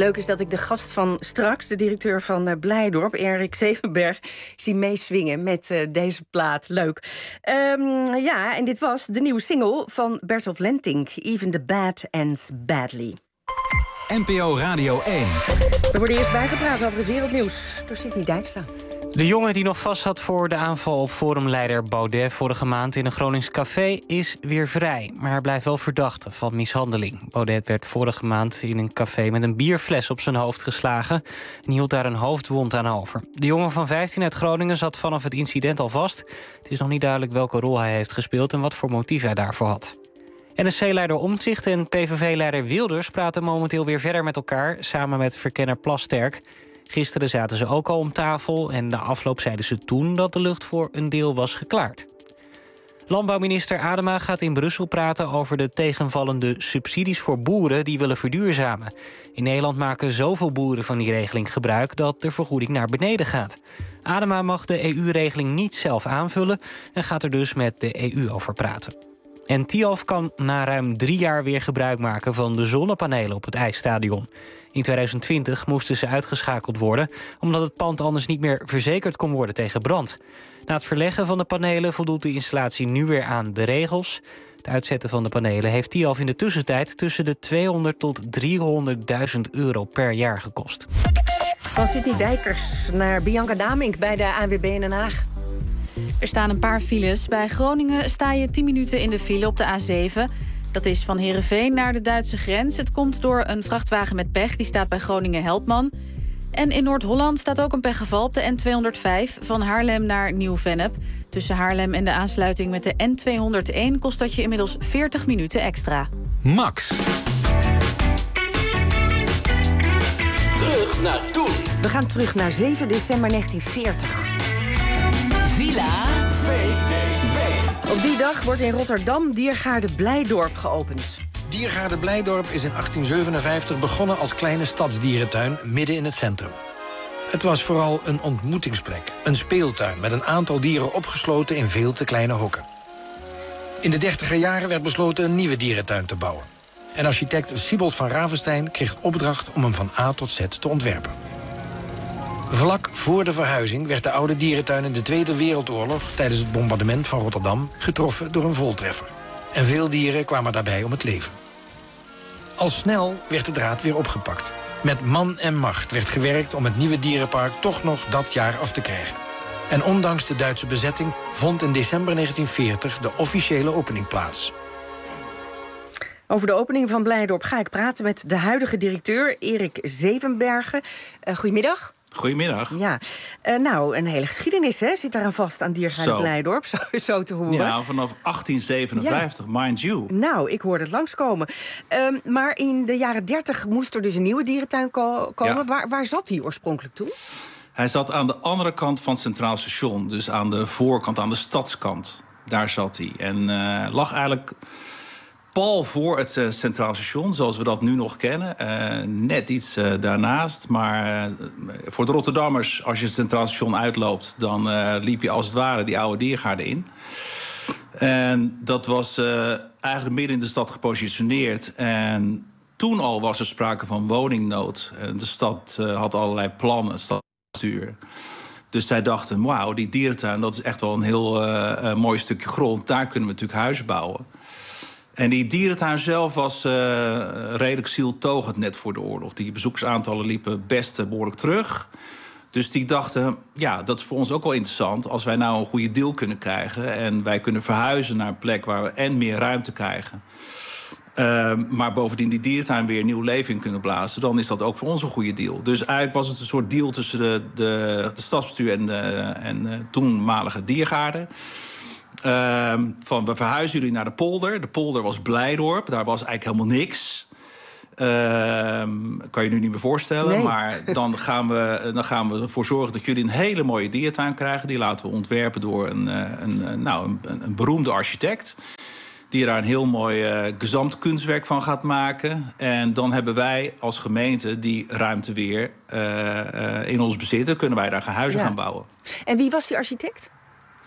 Leuk is dat ik de gast van straks, de directeur van uh, Blijdorp, Erik Zevenberg, zie meeswingen met uh, deze plaat. Leuk. Um, ja, en dit was de nieuwe single van Bertolt Lenting, Even the Bad Ends Badly. N P O Radio één. We worden eerst bijgepraat over het wereldnieuws door Sidney Dijkstra. De jongen die nog vast zat voor de aanval op forumleider Baudet vorige maand in een Gronings café is weer vrij. Maar hij blijft wel verdachte van mishandeling. Baudet werd vorige maand in een café met een bierfles op zijn hoofd geslagen en hield daar een hoofdwond aan over. De jongen van vijftien uit Groningen zat vanaf het incident al vast. Het is nog niet duidelijk welke rol hij heeft gespeeld en wat voor motief hij daarvoor had. N S C-leider Omtzigt en P V V-leider Wilders praten momenteel weer verder met elkaar, samen met verkenner Plasterk. Gisteren zaten ze ook al om tafel en na afloop zeiden ze toen dat de lucht voor een deel was geklaard. Landbouwminister Adema gaat in Brussel praten over de tegenvallende subsidies voor boeren die willen verduurzamen. In Nederland maken zoveel boeren van die regeling gebruik dat de vergoeding naar beneden gaat. Adema mag de E U-regeling niet zelf aanvullen en gaat er dus met de E U over praten. En Tialf kan na ruim drie jaar weer gebruik maken van de zonnepanelen op het ijsstadion. In tweeduizend twintig moesten ze uitgeschakeld worden omdat het pand anders niet meer verzekerd kon worden tegen brand. Na het verleggen van de panelen voldoet de installatie nu weer aan de regels. Het uitzetten van de panelen heeft Tialf in de tussentijd tussen de tweehonderd tot driehonderdduizend euro per jaar gekost. Van Sidney Dijkers naar Bianca Damink bij de A N W B in Den Haag. Er staan een paar files. Bij Groningen sta je tien minuten in de file op de A zeven. Dat is van Heerenveen naar de Duitse grens. Het komt door een vrachtwagen met pech. Die staat bij Groningen-Helpman. En in Noord-Holland staat ook een pechgeval op de N tweehonderdvijf... van Haarlem naar Nieuw-Vennep. Tussen Haarlem en de aansluiting met de N tweehonderdéén... kost dat je inmiddels veertig minuten extra. Max. Terug naar toen. We gaan terug naar zeven december negentien veertig. Villa V D B. Op die dag wordt in Rotterdam Diergaarde Blijdorp geopend. Diergaarde Blijdorp is in achttien zevenenvijftig begonnen als kleine stadsdierentuin midden in het centrum. Het was vooral een ontmoetingsplek, een speeltuin met een aantal dieren opgesloten in veel te kleine hokken. In de dertiger jaren werd besloten een nieuwe dierentuin te bouwen. En architect Siebold van Ravenstein kreeg opdracht om hem van A tot Z te ontwerpen. Vlak voor de verhuizing werd de oude dierentuin in de Tweede Wereldoorlog tijdens het bombardement van Rotterdam getroffen door een voltreffer. En veel dieren kwamen daarbij om het leven. Al snel werd de draad weer opgepakt. Met man en macht werd gewerkt om het nieuwe dierenpark toch nog dat jaar af te krijgen. En ondanks de Duitse bezetting vond in december negentien veertig de officiële opening plaats. Over de opening van Blijdorp ga ik praten met de huidige directeur Erik Zevenbergen. Uh, goedemiddag. Goedemiddag. Ja, uh, nou, een hele geschiedenis hè, zit daar aan vast aan Diergaarde Blijdorp, zo, zo te horen. Ja, vanaf achttien zevenenvijftig, ja. Mind you. Nou, ik hoorde het langskomen. Um, maar in de jaren dertig moest er dus een nieuwe dierentuin ko- komen. Ja. Waar, waar zat hij oorspronkelijk toen? Hij zat aan de andere kant van het Centraal Station. Dus aan de voorkant, aan de stadskant. Daar zat hij. En uh, lag eigenlijk pal voor het uh, Centraal Station, zoals we dat nu nog kennen. Uh, net iets uh, daarnaast. Maar uh, voor de Rotterdammers, als je het Centraal Station uitloopt, dan uh, liep je als het ware die oude diergaarde in. En dat was uh, eigenlijk midden in de stad gepositioneerd. En toen al was er sprake van woningnood. En de stad uh, had allerlei plannen, stadsbestuur. Dus zij dachten, wauw, die dierentuin, dat is echt wel een heel uh, uh, mooi stukje grond. Daar kunnen we natuurlijk huizen bouwen. En die dierentuin zelf was uh, redelijk zieltogend net voor de oorlog. Die bezoekersaantallen liepen best uh, behoorlijk terug. Dus die dachten, ja, dat is voor ons ook wel interessant. Als wij nou een goede deal kunnen krijgen en wij kunnen verhuizen naar een plek waar we en meer ruimte krijgen. Uh, maar bovendien die dierentuin weer nieuw leven in kunnen blazen, dan is dat ook voor ons een goede deal. Dus eigenlijk was het een soort deal tussen de, de, de stadsbestuur en de, en de toenmalige diergaarden. Uh, van we verhuizen jullie naar de polder. De polder was Blijdorp, daar was eigenlijk helemaal niks. Uh, kan je nu niet meer voorstellen. Nee. Maar dan gaan, we, dan gaan we ervoor zorgen dat jullie een hele mooie dierentuin krijgen. Die laten we ontwerpen door een, een, een, nou, een, een beroemde architect. Die daar een heel mooi uh, gezamtkunstwerk van gaat maken. En dan hebben wij als gemeente die ruimte weer uh, uh, in ons bezit. Dan kunnen wij daar huizen ja. gaan bouwen. En wie was die architect?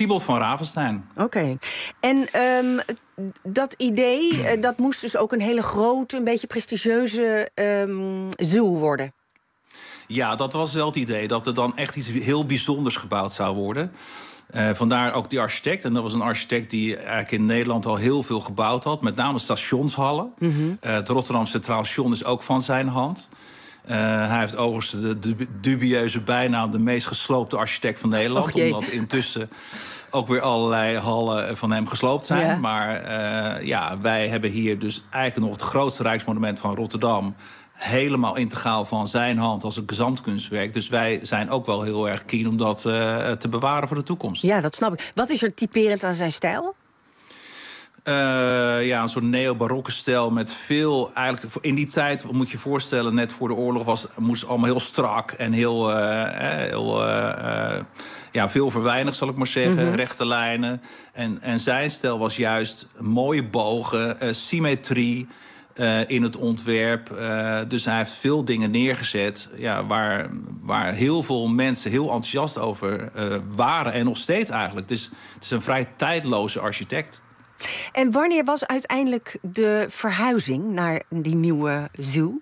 Siebold van Ravenstein. Oké. Okay. En um, dat idee, uh, dat moest dus ook een hele grote, een beetje prestigieuze um, zoo worden. Ja, dat was wel het idee. Dat er dan echt iets heel bijzonders gebouwd zou worden. Uh, vandaar ook die architect. En dat was een architect die eigenlijk in Nederland al heel veel gebouwd had. Met name stationshallen. Mm-hmm. Uh, het Rotterdam Centraal Station is ook van zijn hand. Uh, hij heeft overigens de dubieuze bijnaam de meest gesloopte architect van Nederland. Och, omdat intussen ook weer allerlei hallen van hem gesloopt zijn. Ja. Maar uh, ja, wij hebben hier dus eigenlijk nog het grootste rijksmonument van Rotterdam. Helemaal integraal van zijn hand als een gezamtkunstwerk. Dus wij zijn ook wel heel erg keen om dat uh, te bewaren voor de toekomst. Ja, dat snap ik. Wat is er typerend aan zijn stijl? Uh, ja, een soort neo-barokke stijl met veel... Eigenlijk in die tijd, moet je je voorstellen, net voor de oorlog was, moest het allemaal heel strak en heel... Uh, heel uh, uh, ja, veel verweinigd, zal ik maar zeggen. Mm-hmm. Rechte lijnen. En, en zijn stijl was juist mooie bogen, uh, symmetrie... Uh, in het ontwerp. Uh, dus hij heeft veel dingen neergezet... Ja, waar, waar heel veel mensen heel enthousiast over uh, waren. En nog steeds eigenlijk. Het is, het is een vrij tijdloze architect. En wanneer was uiteindelijk de verhuizing naar die nieuwe zoo?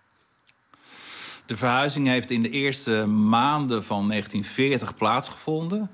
De verhuizing heeft in de eerste maanden van negentien veertig plaatsgevonden.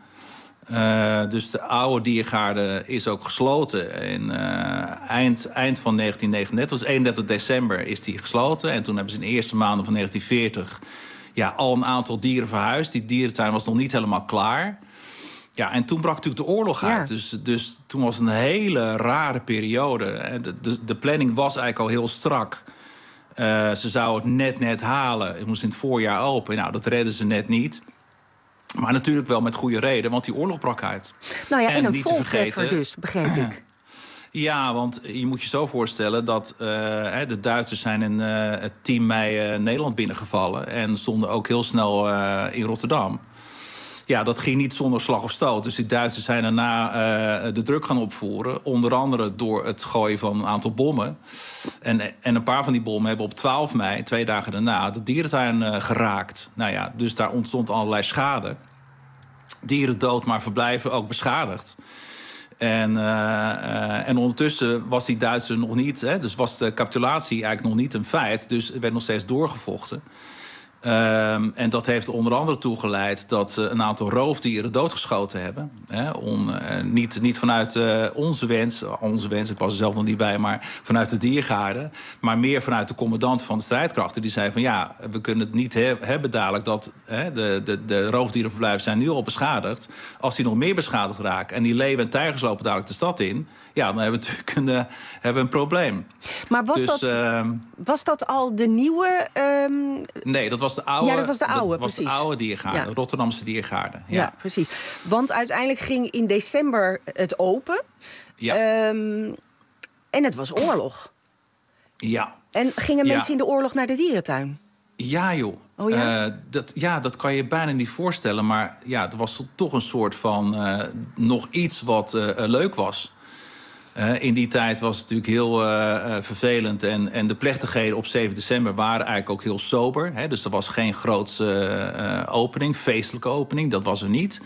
Uh, dus de oude diergaarde is ook gesloten. In, uh, eind, eind van negentien negenendertig, dus eenendertig december, is die gesloten. En toen hebben ze in de eerste maanden van negentien veertig... Ja, al een aantal dieren verhuisd. Die dierentuin was nog niet helemaal klaar. Ja, en toen brak natuurlijk de oorlog uit. Ja. Dus, dus toen was een hele rare periode. De, de, de planning was eigenlijk al heel strak. Uh, ze zouden het net net halen. Het moest in het voorjaar open. Nou, dat redden ze net niet. Maar natuurlijk wel met goede reden, want die oorlog brak uit. Nou ja, en, en een voltreffer dus, begreep ik. Ja, want je moet je zo voorstellen dat uh, de Duitsers zijn in uh, tien mei uh, Nederland binnengevallen... en stonden ook heel snel uh, in Rotterdam. Ja, dat ging niet zonder slag of stoot. Dus die Duitsers zijn daarna uh, de druk gaan opvoeren. Onder andere door het gooien van een aantal bommen. En, en een paar van die bommen hebben op twaalf mei, twee dagen daarna... de dierentuin uh, geraakt. Nou ja, dus daar ontstond allerlei schade. Dieren dood, maar verblijven ook beschadigd. En, uh, uh, en ondertussen was die Duitser nog niet... Hè, dus was de capitulatie eigenlijk nog niet een feit. Dus er werd nog steeds doorgevochten. Um, en dat heeft er onder andere toe geleid dat ze een aantal roofdieren doodgeschoten hebben. Hè, om, uh, niet, niet vanuit uh, onze wens, onze wens, ik was er zelf nog niet bij, maar vanuit de diergaarden. Maar meer vanuit de commandant van de strijdkrachten. Die zei van ja, we kunnen het niet he- hebben dadelijk dat hè, de, de, de roofdierenverblijven zijn nu al beschadigd. Als die nog meer beschadigd raken en die leeuwen en tijgers lopen dadelijk de stad in... Ja, dan hebben we natuurlijk een, uh, hebben we een probleem. Maar was, dus, dat, uh, was dat al de nieuwe... Um... Nee, dat was de oude, ja, dat was de oude, dat was precies. de oude diergaarde, ja. de Rotterdamse diergaarde. Ja. ja, precies. Want uiteindelijk ging in december het open. Ja. Um, en het was oorlog. Ja. En gingen ja. mensen in de oorlog naar de dierentuin? Ja, joh. Oh, ja? Uh, dat, ja, dat kan je bijna niet voorstellen. Maar ja, er was toch een soort van uh, nog iets wat uh, leuk was. Uh, in die tijd was het natuurlijk heel uh, uh, vervelend. En, en de plechtigheden op zeven december waren eigenlijk ook heel sober. Hè? Dus er was geen grootse uh, opening, feestelijke opening. Dat was er niet.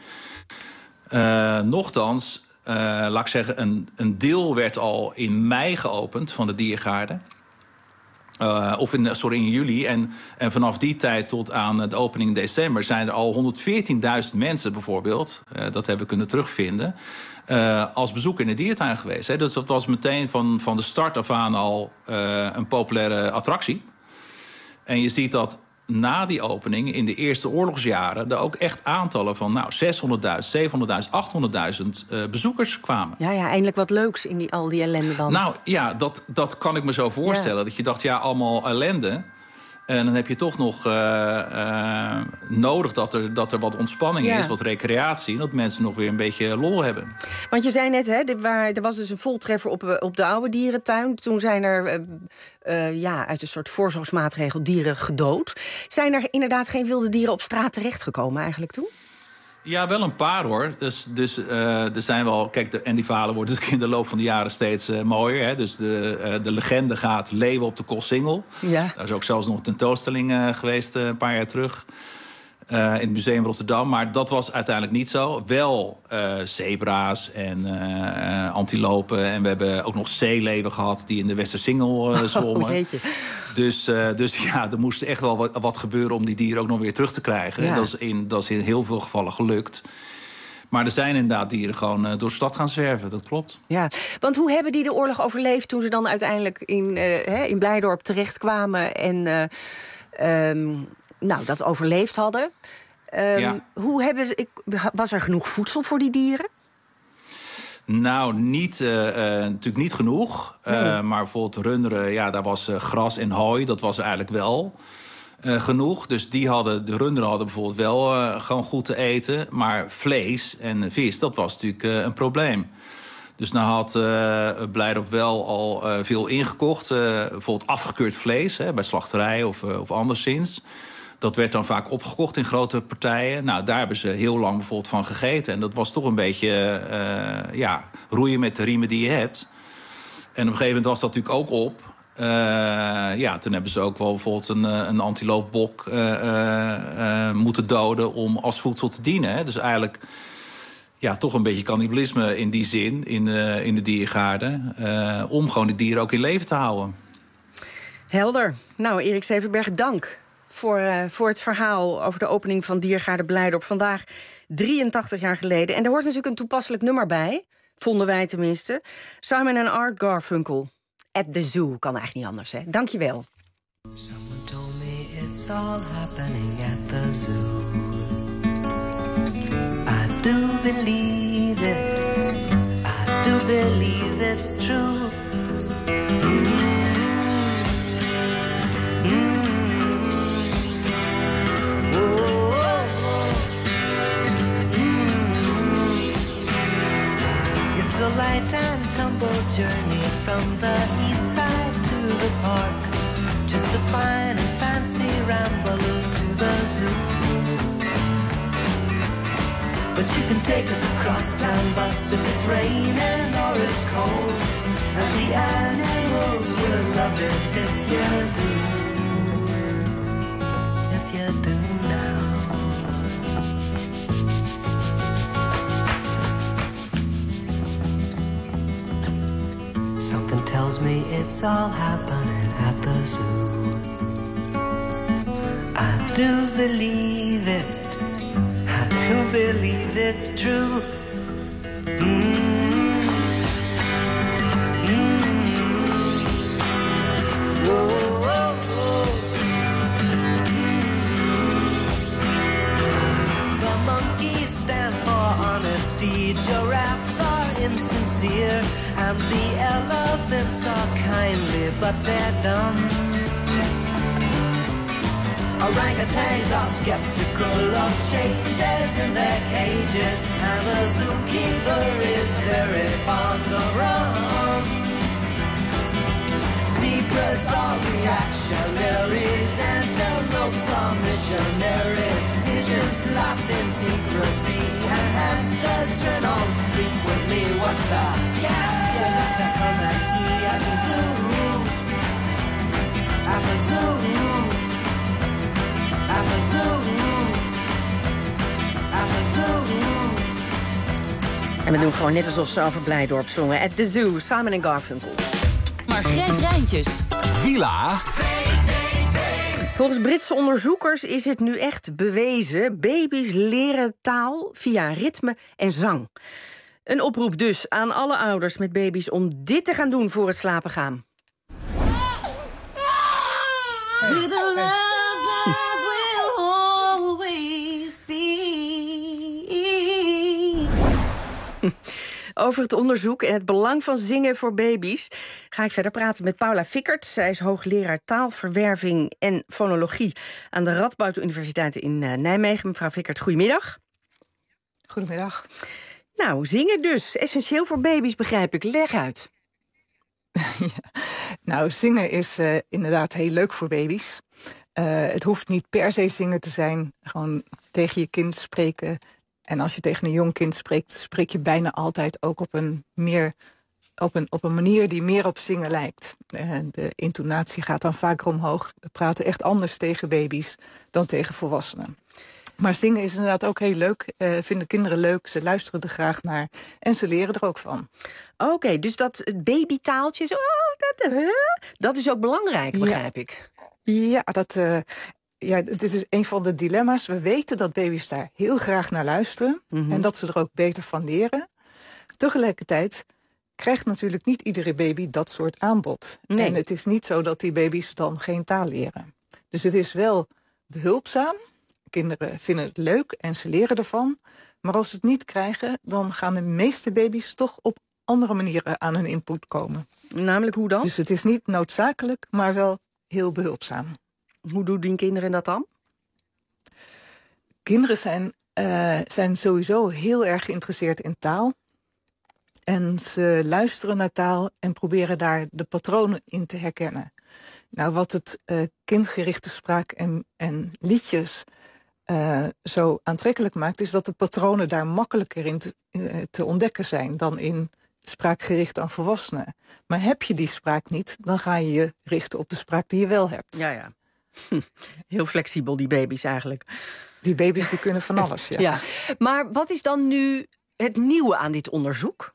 Uh, nochtans, uh, laat ik zeggen, een, een deel werd al in mei geopend van de diergaarde. Uh, of in, sorry, in juli. En, en vanaf die tijd tot aan de opening in december zijn er al honderdveertienduizend mensen bijvoorbeeld, uh, dat hebben we kunnen terugvinden, uh, als bezoeker in de diertuin geweest. Hè. Dus dat was meteen van, van de start af aan al uh, een populaire attractie. En je ziet dat na die opening, in de eerste oorlogsjaren, er ook echt aantallen van nou, zeshonderdduizend, zevenhonderdduizend, achthonderdduizend uh, bezoekers kwamen. Ja, ja, eindelijk wat leuks in die, al die ellende dan. Nou ja, dat, dat kan ik me zo voorstellen. Ja. Dat je dacht, ja, allemaal ellende. En dan heb je toch nog uh, uh, nodig dat er, dat er wat ontspanning ja. is, wat recreatie. Dat mensen nog weer een beetje lol hebben. Want je zei net, hè, er was dus een voltreffer op, op de oude dierentuin. Toen zijn er uh, uh, ja, uit een soort voorzorgsmaatregel dieren gedood. Zijn er inderdaad geen wilde dieren op straat terechtgekomen eigenlijk toen? Ja, wel een paar hoor. Dus, dus uh, er zijn wel. Kijk, de, en die verhalen worden dus in de loop van de jaren steeds uh, mooier. Hè? Dus de, uh, de legende gaat leeuwen op de Koolsingel. Ja. Daar is ook zelfs nog een tentoonstelling uh, geweest uh, een paar jaar terug. Uh, in het museum Rotterdam. Maar dat was uiteindelijk niet zo. Wel uh, zebra's en uh, antilopen. En we hebben ook nog zeeleeuwen gehad die in de Westersingel uh, zwommen. Oh, jeetje. Dus, uh, dus ja, er moest echt wel wat, wat gebeuren om die dieren ook nog weer terug te krijgen. Ja. Dat is in, dat is in heel veel gevallen gelukt. Maar er zijn inderdaad dieren gewoon uh, door de stad gaan zwerven, dat klopt. Ja, want hoe hebben die de oorlog overleefd toen ze dan uiteindelijk in, uh, hè, in Blijdorp terechtkwamen en uh, um, nou, dat overleefd hadden? Um, Ja. Hoe hebben ze, ik, was er genoeg voedsel voor die dieren? Nou, niet, uh, uh, natuurlijk niet genoeg. Uh, Nee. Maar bijvoorbeeld runderen, ja, daar was uh, gras en hooi. Dat was eigenlijk wel uh, genoeg. Dus die hadden, de runderen hadden bijvoorbeeld wel uh, gewoon goed te eten. Maar vlees en vis, dat was natuurlijk uh, een probleem. Dus nou had uh, Blijdorp wel al uh, veel ingekocht. Uh, bijvoorbeeld afgekeurd vlees, hè, bij slachterijen of, uh, of anderszins. Dat werd dan vaak opgekocht in grote partijen. Nou, daar hebben ze heel lang bijvoorbeeld van gegeten. En dat was toch een beetje uh, ja, roeien met de riemen die je hebt. En op een gegeven moment was dat natuurlijk ook op. Uh, ja, toen hebben ze ook wel bijvoorbeeld een, een antiloopbok uh, uh, uh, moeten doden om als voedsel te dienen. Hè. Dus eigenlijk ja, toch een beetje cannibalisme in die zin, in, uh, in de diergaarden. Uh, om gewoon de dieren ook in leven te houden. Helder. Nou, Erik Zevenberg, dank voor, uh, voor het verhaal over de opening van Diergaarde Blijdorp. Vandaag drieëntachtig jaar geleden. En er hoort natuurlijk een toepasselijk nummer bij, vonden wij tenminste. Simon en Art Garfunkel. At the Zoo, kan eigenlijk niet anders, hè. Dank je wel. Someone told me it's all happening at the zoo. I do believe it. I do believe it's true. Mm-hmm. Mm-hmm. Oh, oh, oh. Mm-hmm. It's a light and tumble journey from the east side to the park. Just a fine and fancy ramble to the zoo. But you can take a crosstown bus if it's raining or it's cold. And the animals will love it if you do. If you do now. Something tells me it's all happening at the zoo. I do believe it. I do believe it's true. Mm-hmm. Mm-hmm. Whoa, whoa, whoa. Mm-hmm. The monkeys stand for honesty, giraffes are insincere, and the elephants are kindly, but they're dumb. Orangutans are skeptical of changes in their cages, and the zookeeper is very fond of rum. Zebras are reactionaries, antelopes are missionaries. Pigeons locked in secrecy, and hamsters turn on frequently. What the cats you got to come and see at the zoo, at the zoo. At the zoo, at the zoo. En we doen gewoon net alsof ze over Blijdorp zongen. At the Zoo, Simon en Garfunkel. Margreet Rijntjes. Villa. Volgens Britse onderzoekers is het nu echt bewezen. Baby's leren taal via ritme en zang. Een oproep dus aan alle ouders met baby's om dit te gaan doen voor het slapen gaan. With a love that will always be. Over het onderzoek en het belang van zingen voor baby's ga ik verder praten met Paula Fikkert. Zij is hoogleraar taalverwerving en fonologie aan de Radboud Universiteit in uh, Nijmegen. Mevrouw Fikkert, goedemiddag. Goedemiddag. Nou, zingen dus. Essentieel voor baby's, begrijp ik. Leg uit. Ja. Nou, zingen is uh, inderdaad heel leuk voor baby's. Uh, het hoeft niet per se zingen te zijn. Gewoon tegen je kind spreken. En als je tegen een jong kind spreekt, spreek je bijna altijd ook op een, meer, op een, op een manier die meer op zingen lijkt. Uh, de intonatie gaat dan vaker omhoog. We praten echt anders tegen baby's dan tegen volwassenen. Maar zingen is inderdaad ook heel leuk. Uh, vinden kinderen leuk, ze luisteren er graag naar. En ze leren er ook van. Oké, okay, dus dat babytaaltje, zo, oh, dat, uh, dat is ook belangrijk, begrijp ja. ik. Ja, dat, uh, ja, het is een van de dilemma's. We weten dat baby's daar heel graag naar luisteren. Mm-hmm. En dat ze er ook beter van leren. Tegelijkertijd krijgt natuurlijk niet iedere baby dat soort aanbod. Nee. En het is niet zo dat die baby's dan geen taal leren. Dus het is wel behulpzaam. Kinderen vinden het leuk en ze leren ervan. Maar als ze het niet krijgen, dan gaan de meeste baby's toch op andere manieren aan hun input komen. Namelijk hoe dan? Dus het is niet noodzakelijk, maar wel heel behulpzaam. Hoe doen die kinderen dat dan? Kinderen zijn, uh, zijn sowieso heel erg geïnteresseerd in taal. En ze luisteren naar taal en proberen daar de patronen in te herkennen. Nou, wat het uh, kindgerichte spraak en, en liedjes uh, zo aantrekkelijk maakt, is dat de patronen daar makkelijker in te, uh, te ontdekken zijn dan in spraak gericht aan volwassenen. Maar heb je die spraak niet, dan ga je je richten op de spraak die je wel hebt. Ja, ja. Hm. Heel flexibel, die baby's eigenlijk. Die baby's die kunnen van alles, ja. ja. Maar wat is dan nu het nieuwe aan dit onderzoek?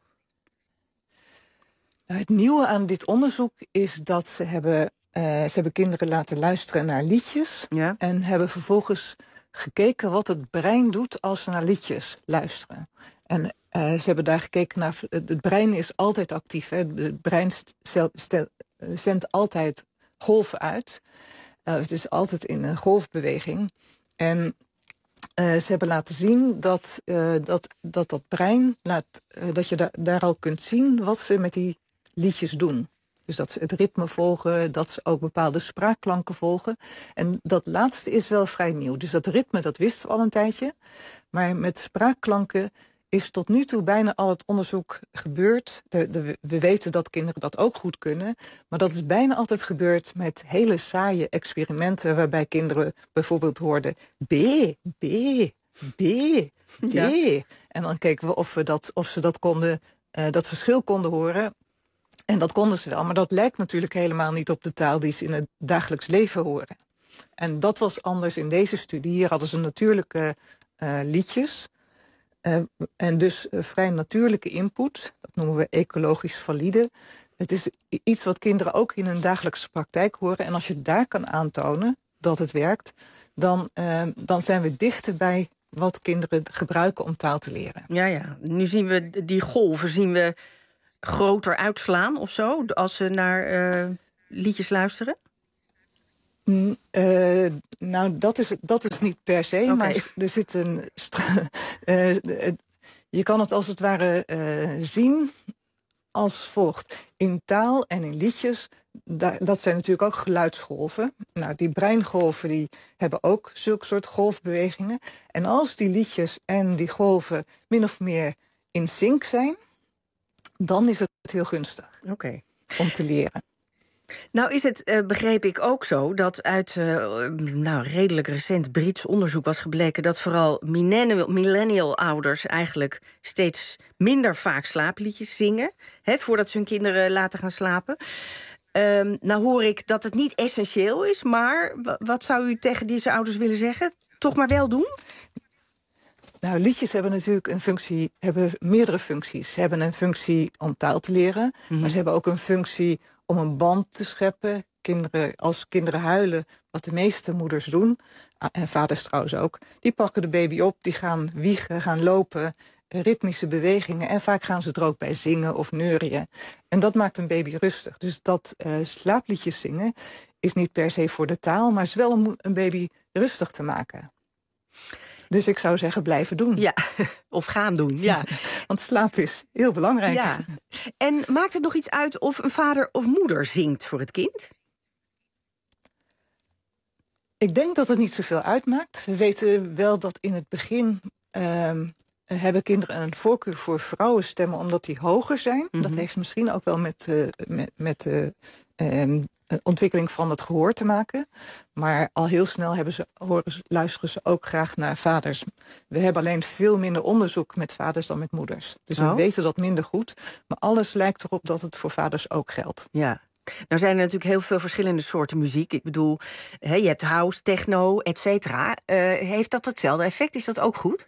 Nou, het nieuwe aan dit onderzoek is dat ze hebben, uh, ze hebben kinderen laten luisteren naar liedjes. Ja. En hebben vervolgens gekeken wat het brein doet als ze naar liedjes luisteren. En uh, ze hebben daar gekeken naar. Het brein is altijd actief. Hè. Het brein stel, stel, zendt altijd golven uit. Uh, het is altijd in een golfbeweging. En uh, ze hebben laten zien dat uh, dat, dat, dat brein laat, uh, dat je da- daar al kunt zien wat ze met die liedjes doen. Dus dat ze het ritme volgen, dat ze ook bepaalde spraakklanken volgen. En dat laatste is wel vrij nieuw. Dus dat ritme, dat wisten we al een tijdje. Maar met spraakklanken is tot nu toe bijna al het onderzoek gebeurd. De, de, we weten dat kinderen dat ook goed kunnen. Maar dat is bijna altijd gebeurd met hele saaie experimenten, waarbij kinderen bijvoorbeeld hoorden B, B, B, D. Ja. En dan keken we of, we dat, of ze dat, konden, uh, dat verschil konden horen. En dat konden ze wel, maar dat lijkt natuurlijk helemaal niet op de taal die ze in het dagelijks leven horen. En dat was anders in deze studie. Hier hadden ze natuurlijke uh, liedjes. Uh, en dus uh, vrij natuurlijke input. Dat noemen we ecologisch valide. Het is iets wat kinderen ook in hun dagelijkse praktijk horen. En als je daar kan aantonen dat het werkt, dan, uh, dan zijn we dichter bij wat kinderen gebruiken om taal te leren. Ja, ja. Nu zien we die golven, zien we groter uitslaan of zo, als ze naar uh, liedjes luisteren? Mm, uh, nou, dat is, dat is niet per se, okay. Maar er zit een... Stra- uh, je kan het als het ware uh, zien als volgt. In taal en in liedjes, da- dat zijn natuurlijk ook geluidsgolven. Nou, die breingolven die hebben ook zulke soort golfbewegingen. En als die liedjes en die golven min of meer in sync zijn, dan is het heel gunstig okay. om te leren. Nou is het, uh, begreep ik ook zo, dat uit uh, nou, redelijk recent Brits onderzoek was gebleken dat vooral millennial, millennial ouders eigenlijk steeds minder vaak slaapliedjes zingen, hè, voordat ze hun kinderen laten gaan slapen. Um, nou hoor ik dat het niet essentieel is, maar w- wat zou u tegen deze ouders willen zeggen? Toch maar wel doen? Nou, liedjes hebben natuurlijk een functie, hebben meerdere functies. Ze hebben een functie om taal te leren, mm-hmm. maar ze hebben ook een functie om een band te scheppen. Kinderen, als kinderen huilen, wat de meeste moeders doen, en vaders trouwens ook, die pakken de baby op, die gaan wiegen, gaan lopen, ritmische bewegingen, en vaak gaan ze er ook bij zingen of neurien. En dat maakt een baby rustig. Dus dat uh, slaapliedjes zingen is niet per se voor de taal, maar is wel om een baby rustig te maken. Dus ik zou zeggen, blijven doen. Ja, of gaan doen, ja. Want slaap is heel belangrijk. Ja. En maakt het nog iets uit of een vader of moeder zingt voor het kind? Ik denk dat het niet zoveel uitmaakt. We weten wel dat in het begin uh, hebben kinderen een voorkeur voor vrouwenstemmen, omdat die hoger zijn. Mm-hmm. Dat heeft misschien ook wel met, uh, met, met de uh, ontwikkeling van het gehoor te maken. Maar al heel snel hebben ze, horen, luisteren ze ook graag naar vaders. We hebben alleen veel minder onderzoek met vaders dan met moeders. Dus oh. we weten dat minder goed. Maar alles lijkt erop dat het voor vaders ook geldt. Ja. Nou zijn er natuurlijk heel veel verschillende soorten muziek. Ik bedoel, hè, je hebt house, techno, et cetera. Uh, heeft dat hetzelfde effect? Is dat ook goed?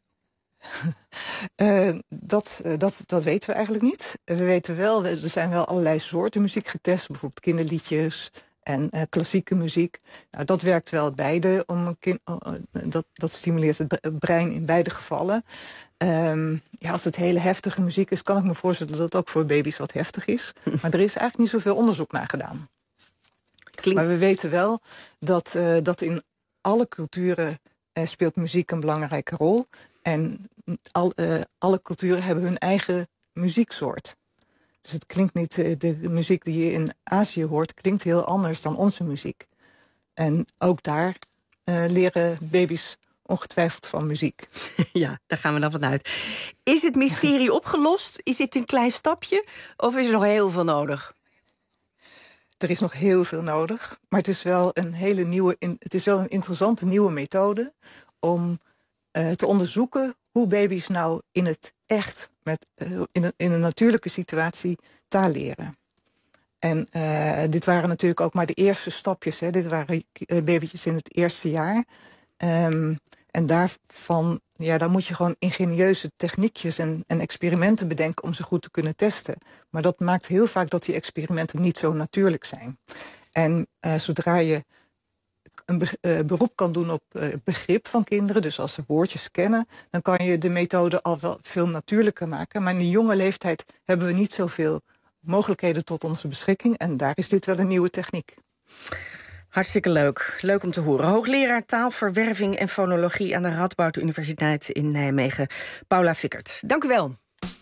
Uh, dat, uh, dat, dat weten we eigenlijk niet. We weten wel, er zijn wel allerlei soorten muziek getest. Bijvoorbeeld kinderliedjes en uh, klassieke muziek. Nou, dat werkt wel beide. Om een kind, uh, dat, dat stimuleert het brein in beide gevallen. Um, ja, als het hele heftige muziek is, kan ik me voorstellen dat het ook voor baby's wat heftig is. Maar er is eigenlijk niet zoveel onderzoek naar gedaan. Klinkt... Maar we weten wel dat, uh, dat in alle culturen uh, speelt muziek een belangrijke rol. En al, uh, alle culturen hebben hun eigen muzieksoort. Dus het klinkt niet, uh, de muziek die je in Azië hoort, klinkt heel anders dan onze muziek. En ook daar uh, leren baby's ongetwijfeld van muziek. Ja, daar gaan we dan vanuit. Is het mysterie opgelost? Is dit een klein stapje? Of is er nog heel veel nodig? Er is nog heel veel nodig. Maar het is wel een hele nieuwe, het is wel een interessante nieuwe methode om uh, te onderzoeken hoe baby's nou in het echt, met, uh, in, een, in een natuurlijke situatie, taal leren. En uh, dit waren natuurlijk ook maar de eerste stapjes. Hè. Dit waren uh, babytjes in het eerste jaar. Um, en daarvan, ja, daar moet je gewoon ingenieuze techniekjes en, en experimenten bedenken om ze goed te kunnen testen. Maar dat maakt heel vaak dat die experimenten niet zo natuurlijk zijn. En uh, zodra je een be- uh, beroep kan doen op uh, begrip van kinderen, dus als ze woordjes kennen, dan kan je de methode al wel veel natuurlijker maken. Maar in die jonge leeftijd hebben we niet zoveel mogelijkheden tot onze beschikking. En daar is dit wel een nieuwe techniek. Hartstikke leuk. Leuk om te horen. Hoogleraar taalverwerving en fonologie aan de Radboud Universiteit in Nijmegen, Paula Fikkert. Dank u wel.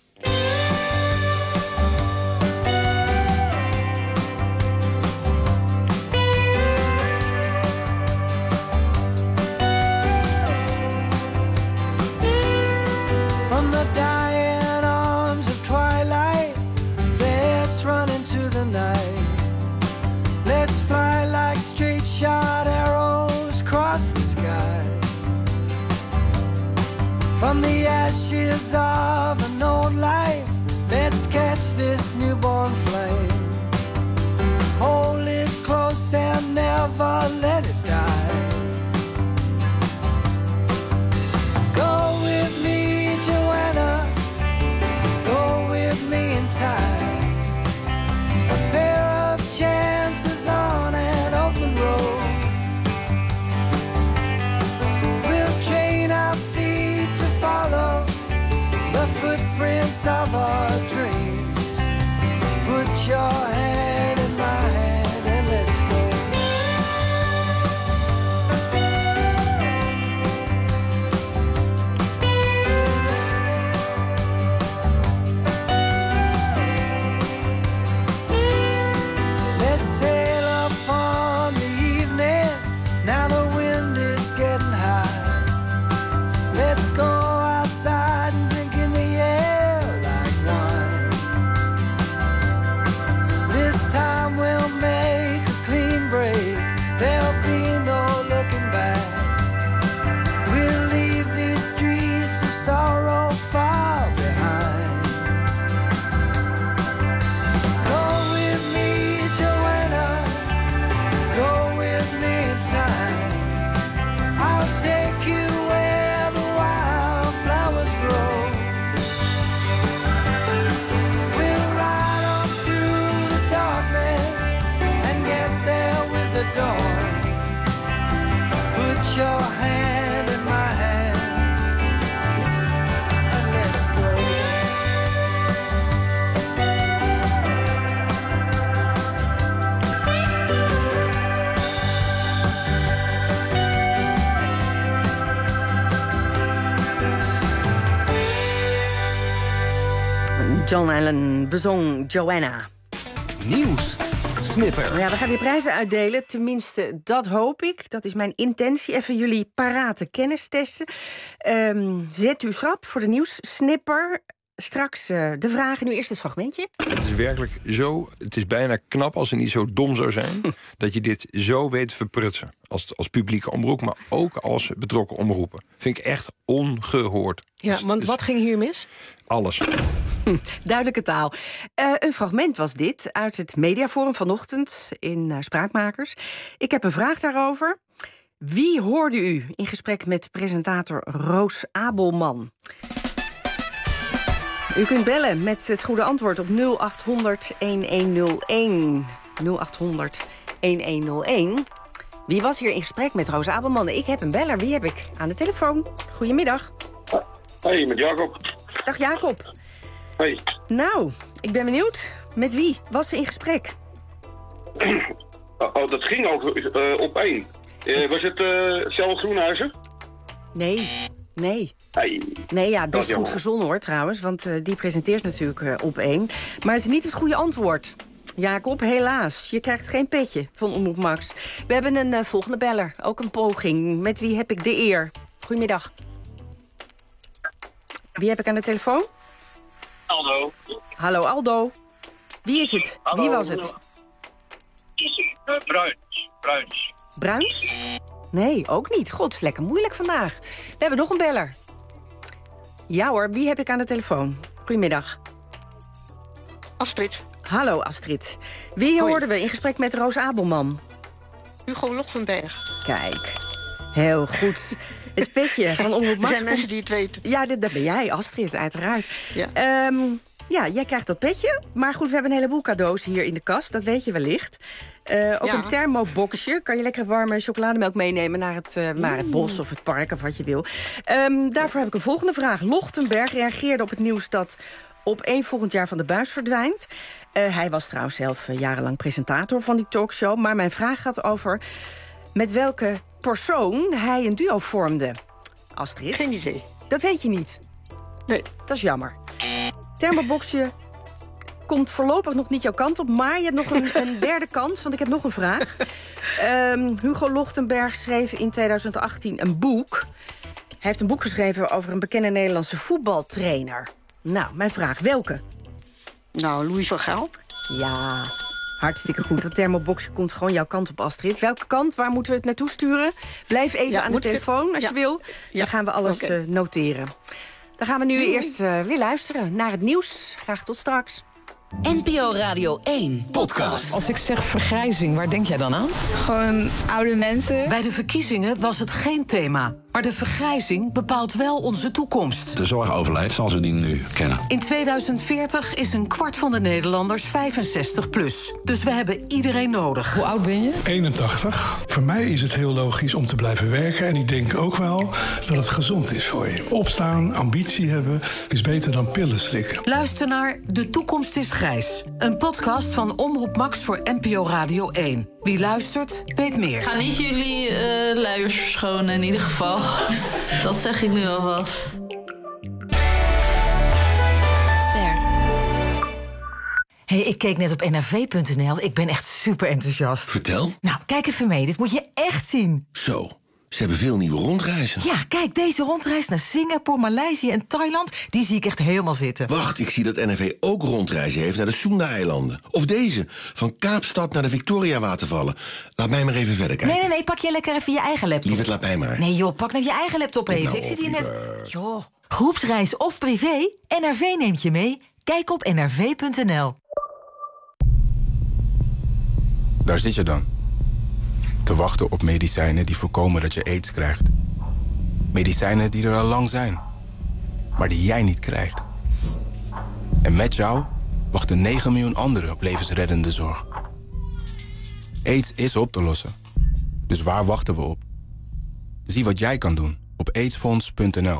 From the dying arms of twilight, let's run into the night. Let's fly like straight shot arrows across the sky. From the ashes of an old life, let's catch this newborn flame. Hold it close and never let it die. Go with me, Joanna, go with me in time. A pair of chances on an open road. We'll train our feet to follow the footprints of our dreams. Put your hand in my hand and let's go. Let's sail upon the evening. Now the wind is getting high. Let's go outside and drink in the air like wine. This time we'll make a clean break. There'll be no looking back. We'll leave these streets of sorrow far behind. Go with me, Joanna, go with me in time. I'll take you where the wildflowers grow. We'll ride on through the darkness and get there with the dawn. Put your hand in my hand and let's go. John Allen bezong Joanna. Nieuws. Snipper. Ja, we gaan weer prijzen uitdelen. Tenminste, dat hoop ik. Dat is mijn intentie. Even jullie parate kennis testen. Um, zet u schrap voor de nieuwssnipper. Straks uh, de vragen, nu eerst het fragmentje. Het is werkelijk zo, het is bijna knap als het niet zo dom zou zijn... dat je dit zo weet te verprutsen. Als, als publieke omroep, maar ook als betrokken omroepen. Vind ik echt ongehoord. Ja, want dus, wat ging hier mis? Alles. Hm, duidelijke taal. Uh, een fragment was dit uit het mediaforum vanochtend in uh, Spraakmakers. Ik heb een vraag daarover. Wie hoorde u in gesprek met presentator Roos Abelman? U kunt bellen met het goede antwoord op nul acht honderd elf nul een. nul acht honderd elf nul een. Wie was hier in gesprek met Roos Abelman? Ik heb een beller. Wie heb ik aan de telefoon? Goedemiddag. Hey, met Jacob. Dag Jacob. Hey. Nou, ik ben benieuwd. Met wie was ze in gesprek? Oh, dat ging ook uh, op één. Uh, was het uh, Cel Groenhuizen? Nee, nee. Hey. Nee, ja, best goed verzonnen hoor trouwens. Want uh, die presenteert natuurlijk uh, op één. Maar het is niet het goede antwoord. Jacob, helaas. Je krijgt geen petje van Omroep Max. We hebben een uh, volgende beller. Ook een poging. Met wie heb ik de eer? Goedemiddag. Wie heb ik aan de telefoon? Aldo. Hallo Aldo. Wie is het? Hallo. Wie was het? Uh, Bruins. Bruins. Bruins? Nee, ook niet. God, het is lekker moeilijk vandaag. We hebben nog een beller. Ja hoor, wie heb ik aan de telefoon? Goedemiddag. Astrid. Hallo Astrid. Wie Hoi. hoorden we in gesprek met Roos Abelman? Hugo Lochtenberg. Kijk, heel goed. Het petje van Omroep Max. Er zijn mensen die het weten. Ja, dat, dat ben jij, Astrid, uiteraard. Ja. Um, ja, jij krijgt dat petje. Maar goed, we hebben een heleboel cadeaus hier in de kast. Dat weet je wellicht. Uh, ook Ja. een thermoboxje. Kan je lekker warme chocolademelk meenemen naar het, uh, naar het bos of het park of wat je wil. Um, daarvoor heb ik een volgende vraag. Lochtenberg reageerde op het nieuws dat op één volgend jaar Van de Buis verdwijnt. Uh, hij was trouwens zelf uh, jarenlang presentator van die talkshow. Maar mijn vraag gaat over met welke persoon hij een duo vormde. Astrid? Geen idee. Dat weet je niet? Nee. Dat is jammer. Thermoboxje komt voorlopig nog niet jouw kant op. Maar je hebt nog een, een derde kans, want ik heb nog een vraag. Um, Hugo Lochtenberg schreef in tweeduizend achttien een boek. Hij heeft een boek geschreven over een bekende Nederlandse voetbaltrainer. Nou, mijn vraag, welke? Nou, Louis van Gaal. Ja, hartstikke goed. Dat thermoboxje komt gewoon jouw kant op, Astrid. Welke kant? Waar moeten we het naartoe sturen? Blijf even Ja, aan de moet ik- telefoon als Ja. je wil. Ja. Dan gaan we alles Oké. uh, noteren. Dan gaan we nu eerst uh, weer luisteren naar het nieuws. Graag tot straks. N P O Radio één podcast. Als ik zeg vergrijzing, waar denk jij dan aan? Gewoon oude mensen. Bij de verkiezingen was het geen thema. Maar de vergrijzing bepaalt wel onze toekomst. De zorg overlijdt zoals we die nu kennen. In tweeduizend veertig is een kwart van de Nederlanders vijfenzestig plus. Dus we hebben iedereen nodig. Hoe oud ben je? eenentachtig. Voor mij is het heel logisch om te blijven werken. En ik denk ook wel dat het gezond is voor je. Opstaan, ambitie hebben, is beter dan pillen slikken. Luister naar De Toekomst is Grijs. Een podcast van Omroep Max voor N P O Radio één. Wie luistert, weet meer. Ga niet jullie uh, luiers verschonen in ieder geval. Dat zeg ik nu alvast. Ster. Hey, ik keek net op N R V punt n l. Ik ben echt super enthousiast. Vertel. Nou, kijk even mee. Dit moet je echt zien. Zo, ze hebben veel nieuwe rondreizen. Ja, kijk, deze rondreis naar Singapore, Maleisië en Thailand... die zie ik echt helemaal zitten. Wacht, ik zie dat N R V ook rondreizen heeft naar de Sunda-eilanden. Of deze, van Kaapstad naar de Victoria-watervallen. Laat mij maar even verder kijken. Nee, nee, nee, pak je lekker even je eigen laptop. Lieverd, laat mij maar. Nee joh, pak nou je eigen laptop even. nou ik zit hier op, net... liever. Joh, groepsreis of privé, N R V neemt je mee. Kijk op N R V punt n l. Daar zit je dan. Te wachten op medicijnen die voorkomen dat je aids krijgt. Medicijnen die er al lang zijn, maar die jij niet krijgt. En met jou wachten negen miljoen anderen op levensreddende zorg. Aids is op te lossen. Dus waar wachten we op? Zie wat jij kan doen op aidsfonds punt n l.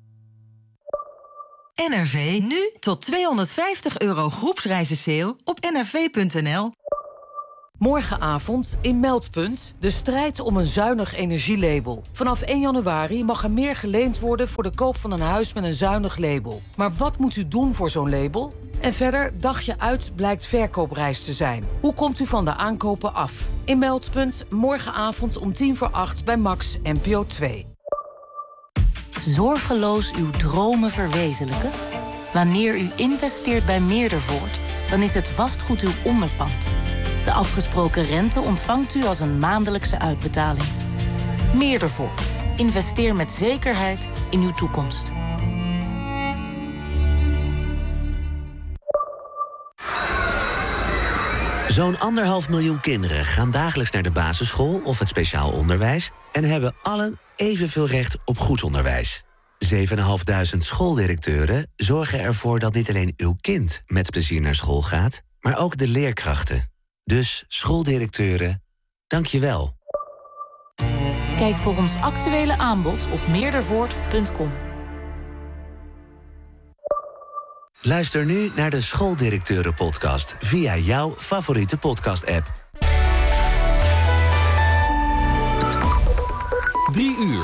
N R V, nu tot tweehonderdvijftig euro groepsreizen sale op N R V punt n l. Morgenavond in Meldpunt de strijd om een zuinig energielabel. Vanaf één januari mag er meer geleend worden voor de koop van een huis met een zuinig label. Maar wat moet u doen voor zo'n label? En verder, dagje uit blijkt verkoopreis te zijn. Hoe komt u van de aankopen af? In Meldpunt morgenavond om tien voor acht bij Max N P O twee. Zorgeloos uw dromen verwezenlijken? Wanneer u investeert bij Meerdervoort, dan is het vastgoed uw onderpand. De afgesproken rente ontvangt u als een maandelijkse uitbetaling. Meerdervoort. Investeer met zekerheid in uw toekomst. Zo'n anderhalf miljoen kinderen gaan dagelijks naar de basisschool of het speciaal onderwijs en hebben allen evenveel recht op goed onderwijs. zevenduizend vijfhonderd schooldirecteuren zorgen ervoor dat niet alleen uw kind met plezier naar school gaat, maar ook de leerkrachten. Dus schooldirecteuren, dank je wel. Kijk voor ons actuele aanbod op meerdervoort punt com. Luister nu naar de Schooldirecteuren-podcast via jouw favoriete podcast-app. Drie uur.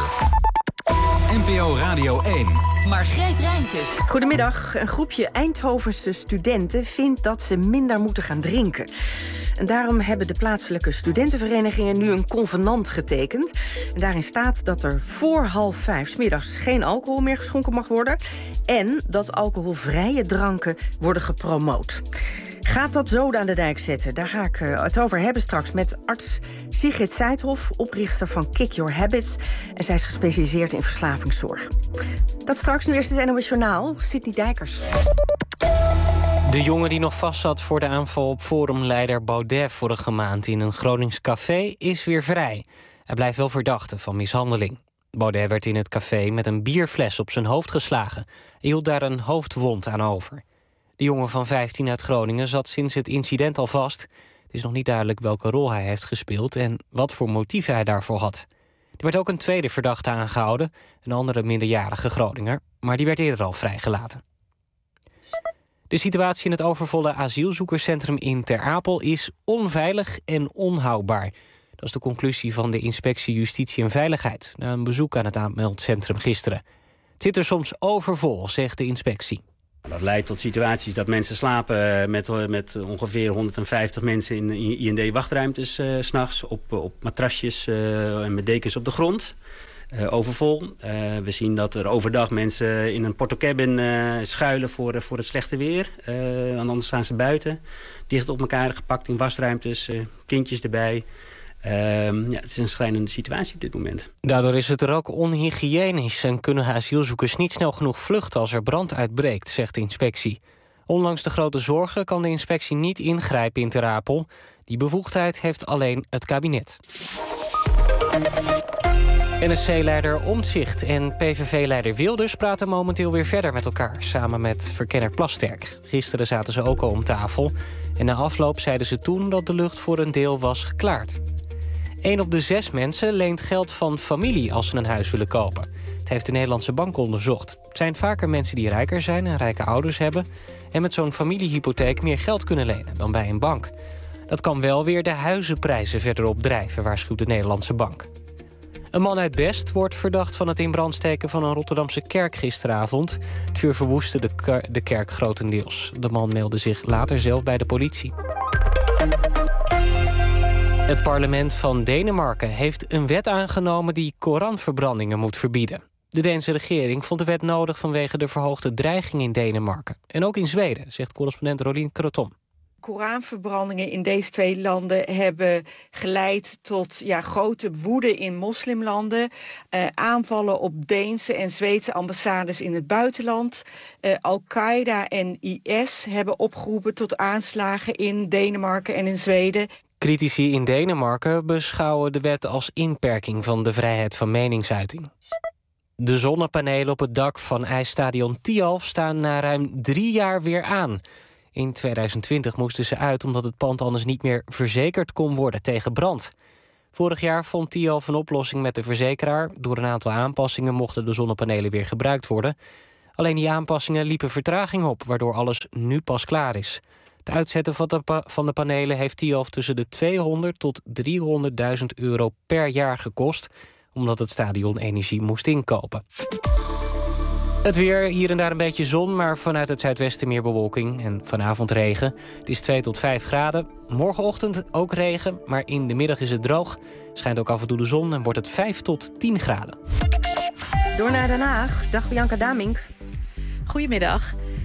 N P O Radio één. Margreet Rijntjes. Goedemiddag. Een groepje Eindhovense studenten vindt dat ze minder moeten gaan drinken. En daarom hebben de plaatselijke studentenverenigingen nu een convenant getekend. En daarin staat dat er voor half vijf 's middags geen alcohol meer geschonken mag worden. En dat alcoholvrije dranken worden gepromoot. Gaat dat zoden aan de dijk zetten? Daar ga ik uh, het over hebben straks met arts Sigrid Seithoff, oprichter van Kick Your Habits. En zij is gespecialiseerd in verslavingszorg. Dat straks, nu eerst het N O S Journaal. Sidney Dijkers. De jongen die nog vastzat voor de aanval op forumleider Baudet vorige maand in een Gronings café is weer vrij. Hij blijft wel verdachte van mishandeling. Baudet werd in het café met een bierfles op zijn hoofd geslagen en hield daar een hoofdwond aan over. De jongen van vijftien uit Groningen zat sinds het incident al vast. Het is nog niet duidelijk welke rol hij heeft gespeeld en wat voor motief hij daarvoor had. Er werd ook een tweede verdachte aangehouden, een andere minderjarige Groninger, maar die werd eerder al vrijgelaten. De situatie in het overvolle asielzoekerscentrum in Ter Apel is onveilig en onhoudbaar. Dat is de conclusie van de Inspectie Justitie en Veiligheid na een bezoek aan het aanmeldcentrum gisteren. Het zit er soms overvol, zegt de inspectie. Dat leidt tot situaties dat mensen slapen met, met ongeveer honderdvijftig mensen in I N D-wachtruimtes uh, 's nachts op, op matrasjes uh, en met dekens op de grond. Uh, overvol. Uh, we zien dat er overdag mensen in een portocabin uh, schuilen voor, uh, voor het slechte weer. Uh, anders staan ze buiten. Dicht op elkaar gepakt in wasruimtes, uh, kindjes erbij. Uh, ja, het is een schrijnende situatie op dit moment. Daardoor is het er ook onhygiënisch en kunnen asielzoekers niet snel genoeg vluchten als er brand uitbreekt, zegt de inspectie. Ondanks de grote zorgen kan de inspectie niet ingrijpen in Ter Apel. Die bevoegdheid heeft alleen het kabinet. N S C-leider Omtzigt en P V V-leider Wilders praten momenteel weer verder met elkaar, samen met verkenner Plasterk. Gisteren zaten ze ook al om tafel en na afloop zeiden ze toen dat de lucht voor een deel was geklaard. Een op de zes mensen leent geld van familie als ze een huis willen kopen. Het heeft de Nederlandse Bank onderzocht. Het zijn vaker mensen die rijker zijn en rijke ouders hebben en met zo'n familiehypotheek meer geld kunnen lenen dan bij een bank. Dat kan wel weer de huizenprijzen verder opdrijven, waarschuwt de Nederlandse Bank. Een man uit Best wordt verdacht van het in brand steken van een Rotterdamse kerk gisteravond. Het vuur verwoestte de, k- de kerk grotendeels. De man meldde zich later zelf bij de politie. Het parlement van Denemarken heeft een wet aangenomen die Koranverbrandingen moet verbieden. De Deense regering vond de wet nodig vanwege de verhoogde dreiging in Denemarken. En ook in Zweden, zegt correspondent Rolien Kroton. Koranverbrandingen in deze twee landen hebben geleid tot ja, grote woede in moslimlanden. Uh, aanvallen op Deense en Zweedse ambassades in het buitenland. Uh, Al-Qaeda en I S hebben opgeroepen tot aanslagen in Denemarken en in Zweden. Critici in Denemarken beschouwen de wet als inperking van de vrijheid van meningsuiting. De zonnepanelen op het dak van ijsstadion Tialf staan na ruim drie jaar weer aan. In tweeduizend twintig moesten ze uit omdat het pand anders niet meer verzekerd kon worden tegen brand. Vorig jaar vond Tialf een oplossing met de verzekeraar. Door een aantal aanpassingen mochten de zonnepanelen weer gebruikt worden. Alleen die aanpassingen liepen vertraging op, waardoor alles nu pas klaar is. Het uitzetten van de, pa- van de panelen heeft Tialf tussen de tweehonderd tot driehonderdduizend euro per jaar gekost, omdat het stadion energie moest inkopen. Het weer, hier en daar een beetje zon, maar vanuit het zuidwesten meer bewolking en vanavond regen. Het is twee tot vijf graden. Morgenochtend ook regen, maar in de middag is het droog. Schijnt ook af en toe de zon en wordt het vijf tot tien graden. Door naar Den Haag. Dag Bianca Damink. Goedemiddag.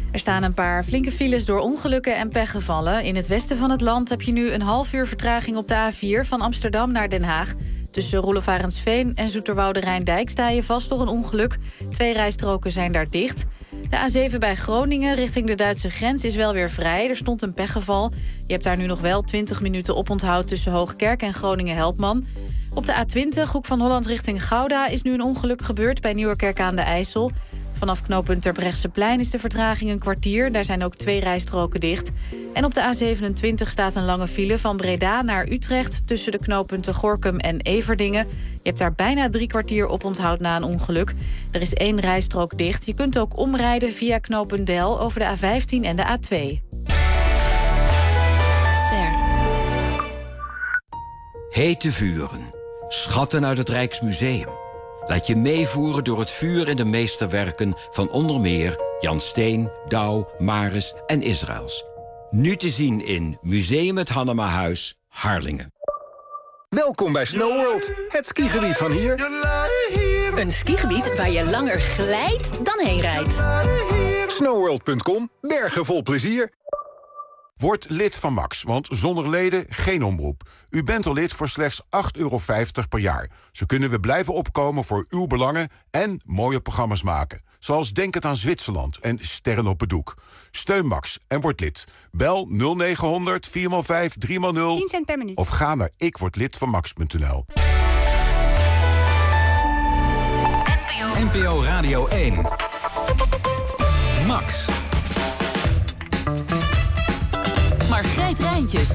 Er staan een paar flinke files door ongelukken en pechgevallen. In het westen van het land heb je nu een half uur vertraging op de A vier... van Amsterdam naar Den Haag. Tussen Roelofarensveen en Zoeterwoude Rijndijk sta je vast door een ongeluk. Twee rijstroken zijn daar dicht. De A zeven bij Groningen richting de Duitse grens is wel weer vrij. Er stond een pechgeval. Je hebt daar nu nog wel twintig minuten oponthoud tussen Hoogkerk en Groningen-Helpman. Op de A twintig, Hoek van Holland richting Gouda, is nu een ongeluk gebeurd bij Nieuwerkerk aan de IJssel. Vanaf knooppunt Terbrechtseplein is de vertraging een kwartier. Daar zijn ook twee rijstroken dicht. En op de A zevenentwintig staat een lange file van Breda naar Utrecht... tussen de knooppunten Gorinchem en Everdingen. Je hebt daar bijna drie kwartier oponthoud na een ongeluk. Er is één rijstrook dicht. Je kunt ook omrijden via knooppunt Del over de A vijftien en de A twee. Ster. Hete vuren. Schatten uit het Rijksmuseum. Laat je meevoeren door het vuur in de meesterwerken van onder meer Jan Steen, Douw, Maris en Israëls. Nu te zien in Museum het Hannemahuis, Harlingen. Welkom bij SnowWorld, het skigebied van hier. Een skigebied waar je langer glijdt dan heen rijdt. snowworld punt com, bergen vol plezier. Word lid van Max, want zonder leden geen omroep. U bent al lid voor slechts acht euro vijftig per jaar. Zo kunnen we blijven opkomen voor uw belangen en mooie programma's maken. Zoals Denk het aan Zwitserland en Sterren op het Doek. Steun Max en word lid. Bel nul negen honderd vier vijf drie nul tien cent per minuut. Of ga naar ikwordlidvanmax punt n l. N P O Radio één. Max. Margreet Rijntjes.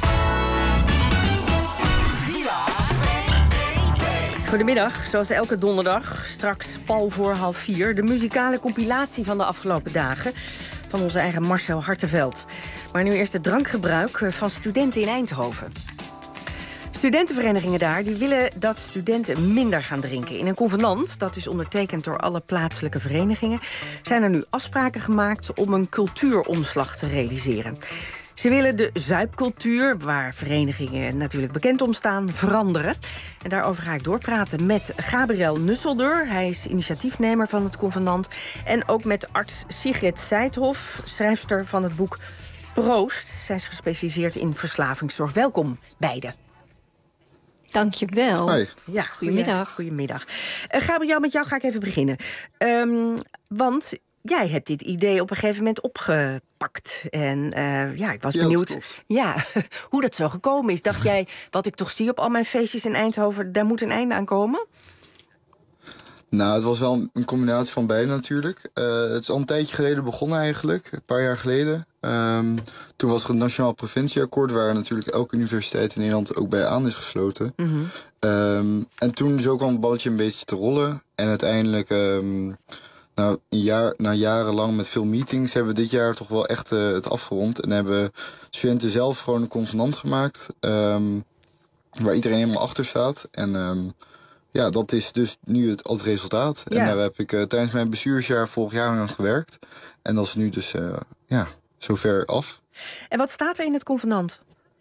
Goedemiddag, zoals elke donderdag, straks pal voor half vier... de muzikale compilatie van de afgelopen dagen van onze eigen Marcel Hartenveld. Maar nu eerst het drankgebruik van studenten in Eindhoven. Studentenverenigingen daar die willen dat studenten minder gaan drinken. In een convenant, dat is ondertekend door alle plaatselijke verenigingen... zijn er nu afspraken gemaakt om een cultuuromslag te realiseren. Ze willen de zuipcultuur, waar verenigingen natuurlijk bekend om staan, veranderen. En daarover ga ik doorpraten met Gabriel Nusselder. Hij is initiatiefnemer van het convenant. En ook met arts Sigrid Seithoff, schrijfster van het boek Proost. Zij is gespecialiseerd in verslavingszorg. Welkom, beiden. Dank je wel. Hoi. Ja, goedemiddag. Goedemiddag. Uh, Gabriel, met jou ga ik even beginnen. Um, want jij hebt dit idee op een gegeven moment opgepakt. En uh, ja, ik was ja, benieuwd dat ja, hoe dat zo gekomen is. Dacht jij, wat ik toch zie op al mijn feestjes in Eindhoven, daar moet een einde aan komen? Nou, het was wel een combinatie van beide natuurlijk. Uh, het is al een tijdje geleden begonnen eigenlijk, een paar jaar geleden. Um, toen was het Nationaal Preventieakkoord, waar natuurlijk elke universiteit in Nederland ook bij aan is gesloten. Mm-hmm. Um, en toen zo kwam het balletje een beetje te rollen. En uiteindelijk, um, nou, een jaar, na jarenlang met veel meetings, hebben we dit jaar toch wel echt uh, het afgerond. En hebben studenten zelf gewoon een convenant gemaakt, um, waar iedereen helemaal achter staat. En um, ja, dat is dus nu het, het resultaat. Ja. En daar heb ik uh, tijdens mijn bestuursjaar vorig jaar aan gewerkt. En dat is nu dus, uh, ja, zover af. En wat staat er in het convenant?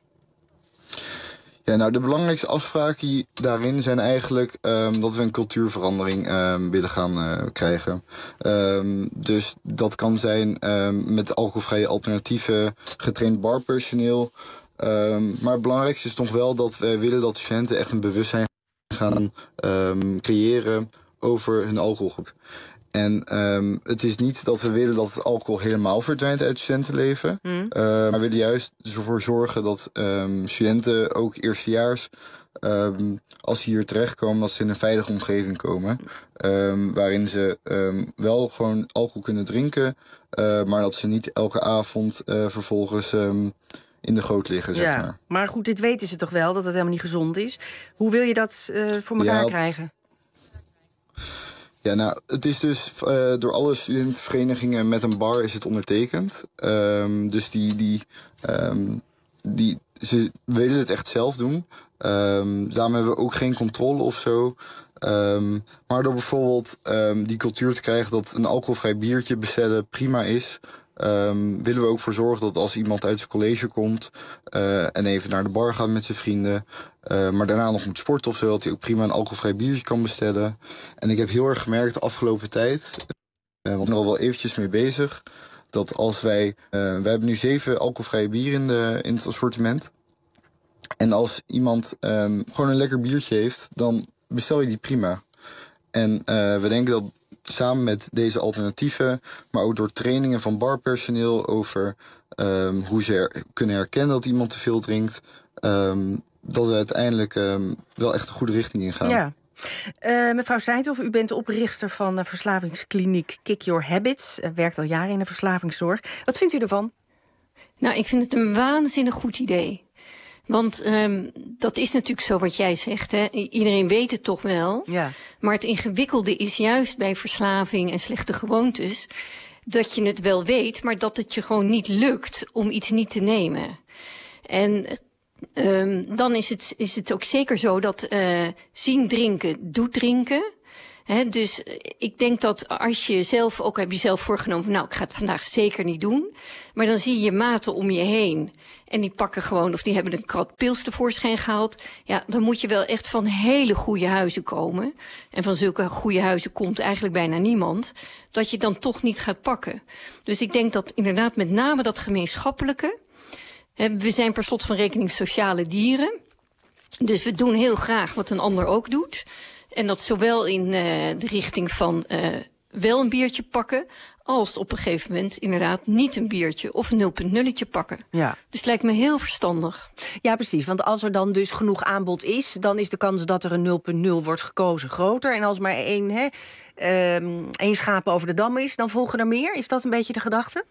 Ja, nou, de belangrijkste afspraken daarin zijn eigenlijk um, dat we een cultuurverandering um, willen gaan uh, krijgen. Um, dus dat kan zijn um, met alcoholvrije alternatieven, getraind barpersoneel. Um, maar het belangrijkste is toch wel dat we willen dat studenten echt een bewustzijn gaan um, creëren over hun alcoholgebruik. En um, het is niet dat we willen dat het alcohol helemaal verdwijnt uit het studentenleven. Mm. Uh, maar we willen juist ervoor zorgen dat um, studenten, ook eerstejaars, um, als ze hier terechtkomen, dat ze in een veilige omgeving komen. Um, waarin ze um, wel gewoon alcohol kunnen drinken, uh, maar dat ze niet elke avond uh, vervolgens um, in de goot liggen, zeg ja, maar. Maar goed, dit weten ze toch wel, dat het helemaal niet gezond is. Hoe wil je dat uh, voor elkaar ja, krijgen? Ja, nou, het is dus uh, door alle studentenverenigingen met een bar is het ondertekend. Um, dus die, die, um, die, ze willen het echt zelf doen. Um, daarom hebben we ook geen controle of zo. Um, maar door bijvoorbeeld um, die cultuur te krijgen dat een alcoholvrij biertje bestellen prima is, Um, willen we ook voor zorgen dat als iemand uit zijn college komt uh, en even naar de bar gaat met zijn vrienden, uh, maar daarna nog moet sporten of zo, dat hij ook prima een alcoholvrij biertje kan bestellen. En ik heb heel erg gemerkt de afgelopen tijd, uh, want ik ben er al wel eventjes mee bezig, dat als wij... Uh, we hebben nu zeven alcoholvrije bieren in, de, in het assortiment. En als iemand um, gewoon een lekker biertje heeft, dan bestel je die prima. En uh, we denken dat samen met deze alternatieven, maar ook door trainingen van barpersoneel over um, hoe ze her- kunnen herkennen dat iemand te veel drinkt, um, dat we uiteindelijk um, wel echt de goede richting ingaan. Ja. Uh, mevrouw Seithoff, u bent oprichter van de verslavingskliniek Kick Your Habits. Uh, werkt al jaren in de verslavingszorg. Wat vindt u ervan? Nou, ik vind het een waanzinnig goed idee. Want um, dat is natuurlijk zo wat jij zegt, hè. Iedereen weet het toch wel. Ja. Maar het ingewikkelde is juist bij verslaving en slechte gewoontes dat je het wel weet, maar dat het je gewoon niet lukt om iets niet te nemen. En um, dan is het, is het ook zeker zo dat uh, zien drinken doet drinken. He, dus ik denk dat als je zelf, ook heb je zelf voorgenomen van nou, ik ga het vandaag zeker niet doen. Maar dan zie je maten om je heen. En die pakken gewoon, of die hebben een krat pils tevoorschijn gehaald. Ja, dan moet je wel echt van hele goede huizen komen. En van zulke goede huizen komt eigenlijk bijna niemand. Dat je dan toch niet gaat pakken. Dus ik denk dat inderdaad met name dat gemeenschappelijke. He, we zijn per slot van rekening sociale dieren. Dus we doen heel graag wat een ander ook doet. En dat zowel in uh, de richting van uh, wel een biertje pakken, als op een gegeven moment inderdaad niet een biertje of een nul punt nulletje pakken. Ja. Dus het lijkt me heel verstandig. Ja, precies. Want als er dan dus genoeg aanbod is, dan is de kans dat er een nul punt nul wordt gekozen groter. En als maar één, hè, um, één schaap over de dam is, dan volgen er meer. Is dat een beetje de gedachte?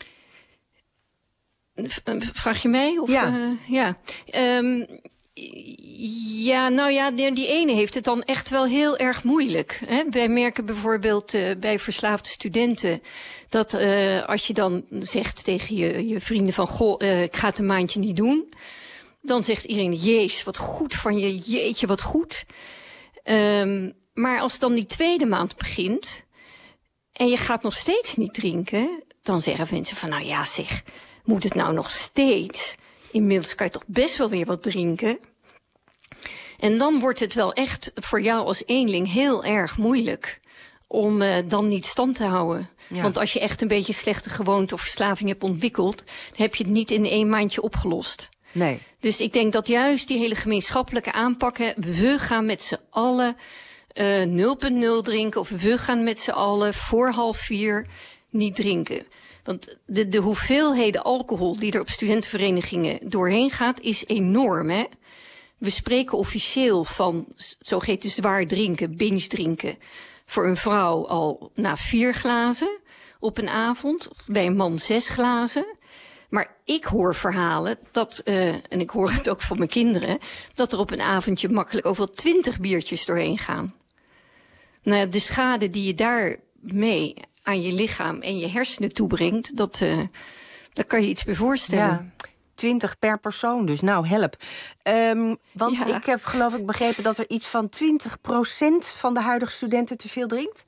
Vraag je mij? Of, ja. Uh, ja. Um, Ja, nou ja, die, die ene heeft het dan echt wel heel erg moeilijk. Hè? Wij merken bijvoorbeeld uh, bij verslaafde studenten dat uh, als je dan zegt tegen je, je vrienden van goh, uh, ik ga het een maandje niet doen, dan zegt iedereen, jezus, wat goed van je, jeetje, wat goed. Um, maar als dan die tweede maand begint en je gaat nog steeds niet drinken, dan zeggen mensen van, nou ja zeg, moet het nou nog steeds? Inmiddels kan je toch best wel weer wat drinken. En dan wordt het wel echt voor jou als eenling heel erg moeilijk om uh, dan niet stand te houden. Ja. Want als je echt een beetje slechte gewoonte of verslaving hebt ontwikkeld, dan heb je het niet in één maandje opgelost. Nee. Dus ik denk dat juist die hele gemeenschappelijke aanpakken, we gaan met z'n allen uh, nul punt nul drinken, of we gaan met z'n allen voor half vier niet drinken. Want de, de hoeveelheden alcohol die er op studentenverenigingen doorheen gaat, is enorm, hè? We spreken officieel van zogeheten zwaar drinken, binge drinken, voor een vrouw al na vier glazen op een avond, of bij een man zes glazen. Maar ik hoor verhalen, dat, uh, en ik hoor het ook van mijn kinderen, dat er op een avondje makkelijk ook wel twintig biertjes doorheen gaan. Nou ja, de schade die je daarmee aan je lichaam en je hersenen toebrengt, dat, uh, daar kan je iets bij voorstellen. Ja, twintig per persoon dus. Nou, help. Um, want ja. ik heb geloof ik begrepen dat er iets van twintig procent van de huidige studenten te veel drinkt.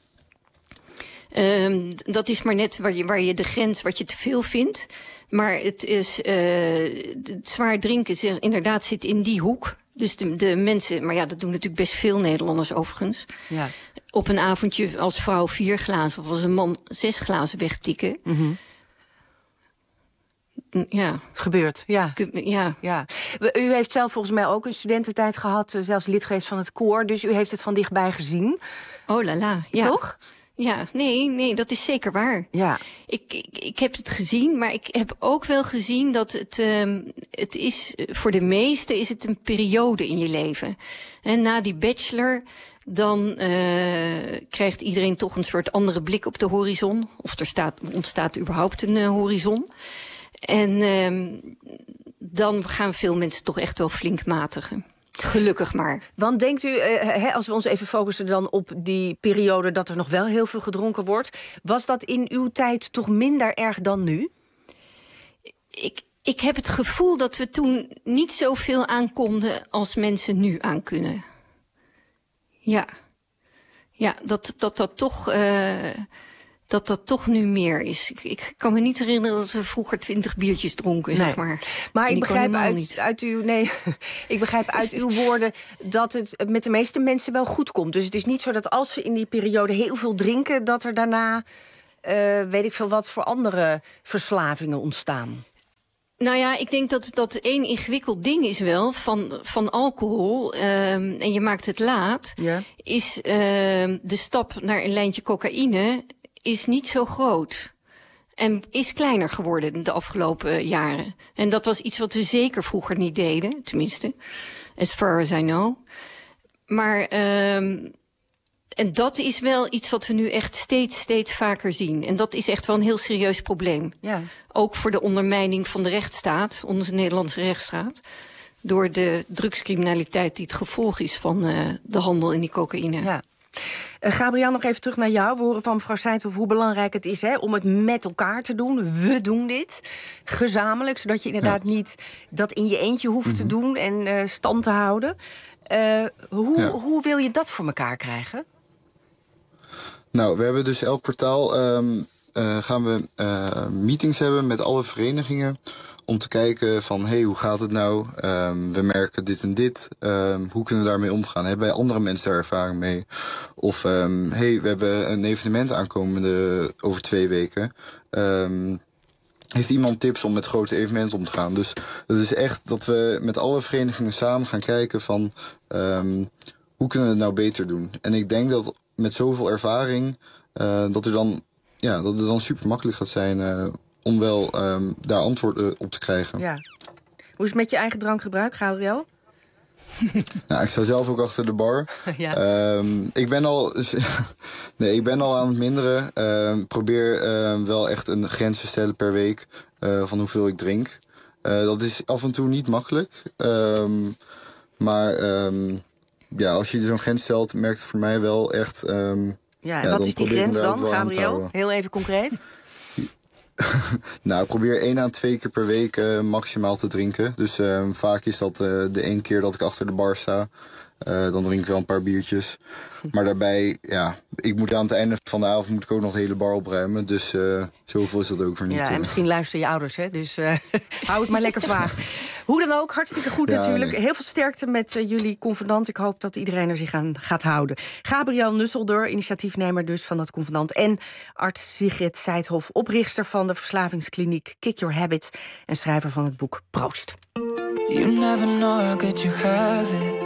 Um, dat is maar net waar je, waar je de grens, wat je te veel vindt. Maar het is, uh, het zwaar drinken inderdaad zit in die hoek. Dus de, de mensen, maar ja, dat doen natuurlijk best veel Nederlanders overigens. Ja. Op een avondje als vrouw vier glazen of als een man zes glazen wegtikken. Mm-hmm. Ja. Het gebeurt, ja. ja. ja. U heeft zelf volgens mij ook een studententijd gehad, zelfs lid geweest van het koor. Dus u heeft het van dichtbij gezien. Oh la la, ja. Toch? Ja, nee, nee, dat is zeker waar. Ja. Ik, ik, ik heb het gezien, maar ik heb ook wel gezien dat het, um, het is, voor de meesten is het een periode in je leven. En na die bachelor, dan uh, krijgt iedereen toch een soort andere blik op de horizon. Of er staat, ontstaat überhaupt een uh, horizon. En um, dan gaan veel mensen toch echt wel flink matigen. Gelukkig maar. Want denkt u, uh, als we ons even focussen dan op die periode dat er nog wel heel veel gedronken wordt, was dat in uw tijd toch minder erg dan nu? Ik, ik heb het gevoel dat we toen niet zoveel aankonden als mensen nu aankunnen. Ja. Ja, dat dat, dat toch... Uh, dat dat toch nu meer is. Ik, ik kan me niet herinneren dat we vroeger twintig biertjes dronken, nee. zeg maar. Maar ik begrijp uit, uit uw nee, ik begrijp uit uw woorden dat het met de meeste mensen wel goed komt. Dus het is niet zo dat als ze in die periode heel veel drinken, dat er daarna uh, weet ik veel wat voor andere verslavingen ontstaan? Nou ja, ik denk dat dat één ingewikkeld ding is wel van, van alcohol, uh, en je maakt het laat, ja. is uh, de stap naar een lijntje cocaïne is niet zo groot. En is kleiner geworden de afgelopen jaren. En dat was iets wat we zeker vroeger niet deden, tenminste, as far as I know. Maar uh, en dat is wel iets wat we nu echt steeds, steeds vaker zien. En dat is echt wel een heel serieus probleem. Ja. Ook voor de ondermijning van de rechtsstaat, onze Nederlandse rechtsstaat. Door de drugscriminaliteit die het gevolg is van uh, de handel in die cocaïne. Ja. Uh, Gabriel, nog even terug naar jou. We horen van mevrouw Seinthoff hoe belangrijk het is, hè, om het met elkaar te doen. We doen dit gezamenlijk, zodat je inderdaad ja. niet dat in je eentje hoeft mm-hmm. te doen en uh, stand te houden. Uh, hoe, ja. hoe wil je dat voor elkaar krijgen? Nou, we hebben dus elk kwartaal um, uh, gaan we uh, meetings hebben met alle verenigingen om te kijken van, hey, hoe gaat het nou? Um, we merken dit en dit. Um, hoe kunnen we daarmee omgaan? Hebben wij andere mensen daar ervaring mee? Of, um, hey, we hebben een evenement aankomende over twee weken. Um, heeft iemand tips om met grote evenementen om te gaan? Dus dat is echt dat we met alle verenigingen samen gaan kijken van, um, hoe kunnen we het nou beter doen? En ik denk dat met zoveel ervaring, uh, dat, er dan, ja, dat het dan super makkelijk gaat zijn uh, om wel um, daar antwoorden op te krijgen. Ja. Hoe is het met je eigen drankgebruik, Gabriel? Nou, ik sta zelf ook achter de bar. Ja. Um, ik ben al, nee, ik ben al aan het minderen. Uh, probeer uh, wel echt een grens te stellen per week uh, van hoeveel ik drink. Uh, dat is af en toe niet makkelijk. Um, maar um, ja, als je zo'n grens stelt, merkt het voor mij wel echt. Um, ja, en ja, wat is die grens dan, Gabriel? Heel even concreet. Nou, ik probeer één à twee keer per week uh, maximaal te drinken. Dus uh, vaak is dat uh, de één keer dat ik achter de bar sta. Uh, dan drink ik wel een paar biertjes. Maar daarbij, ja, ik moet aan het einde van de avond moet ik ook nog de hele bar opruimen. Dus uh, zoveel is dat ook weer niet. Ja, en misschien luisteren je ouders, hè? Dus uh, hou het maar lekker vaag. Hoe dan ook, hartstikke goed ja, natuurlijk. Nee. Heel veel sterkte met uh, jullie convenant. Ik hoop dat iedereen er zich aan gaat houden. Gabriel Nusselder, initiatiefnemer dus van dat convenant. En arts Sigrid Seinthoff, oprichter van de verslavingskliniek Kick Your Habits. En schrijver van het boek Proost. You never know how good you have it.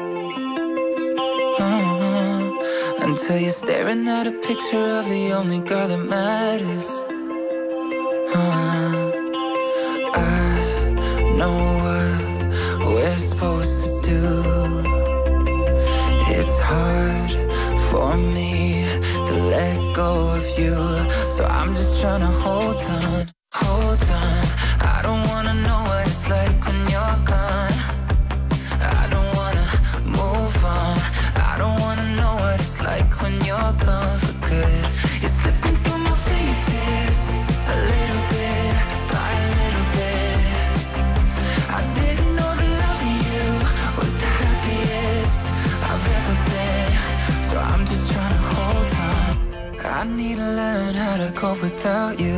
Uh-huh. Until you're staring at a picture of the only girl that matters. uh-huh. I know what we're supposed to do. It's hard for me to let go of you. So I'm just trying to hold on, hold on. I don't wanna know what it's like when you're gone. I don't wanna move on. I don't wanna know what it's like when you're gone for good. You're slipping through my fingertips, a little bit by a little bit. I didn't know that loving you was the happiest I've ever been. So I'm just trying to hold on. I need to learn how to cope without you.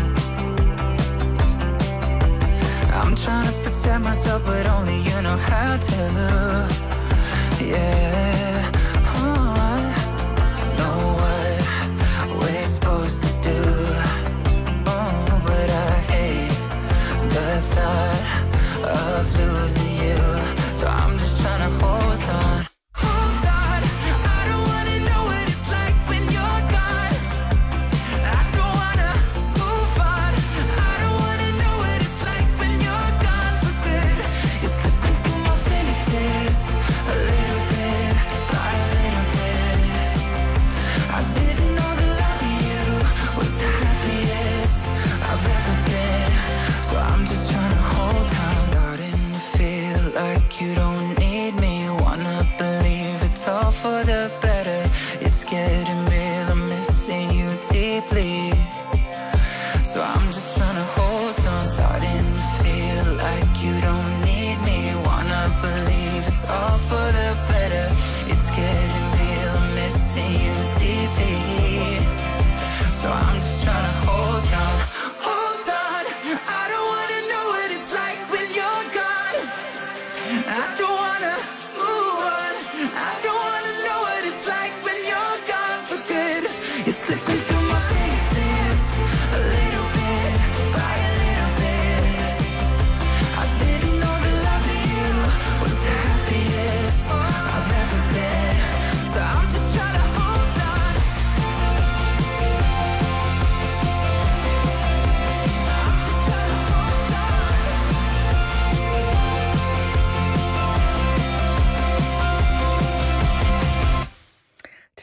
I'm trying to protect myself, but only you know how to. Yeah, oh, I know what we're supposed to do. Oh, but I hate the thought of losing you. So I'm just trying to hold on. Hold on, I don't wanna know what it's like when you're gone. I don't wanna move on. I don't wanna know what it's like when you're gone for good. You're slipping through my fingertips, a little bit by a little bit. I didn't know that loving you was the happiest I've ever been. So I'm just trying to hold on. Starting to feel like you don't need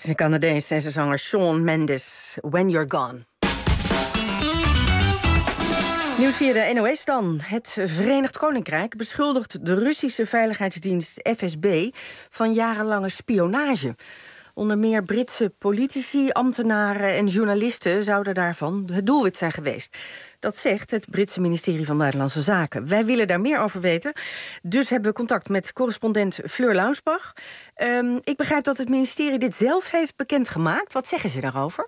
is een Canadees zanger Shawn Mendes, When You're Gone. Nieuws via de N O S dan. Het Verenigd Koninkrijk beschuldigt de Russische veiligheidsdienst F S B van jarenlange spionage. Onder meer Britse politici, ambtenaren en journalisten zouden daarvan het doelwit zijn geweest. Dat zegt het Britse ministerie van Buitenlandse Zaken. Wij willen daar meer over weten. Dus hebben we contact met correspondent Fleur Launsbach. Um, ik begrijp dat het ministerie dit zelf heeft bekendgemaakt. Wat zeggen ze daarover?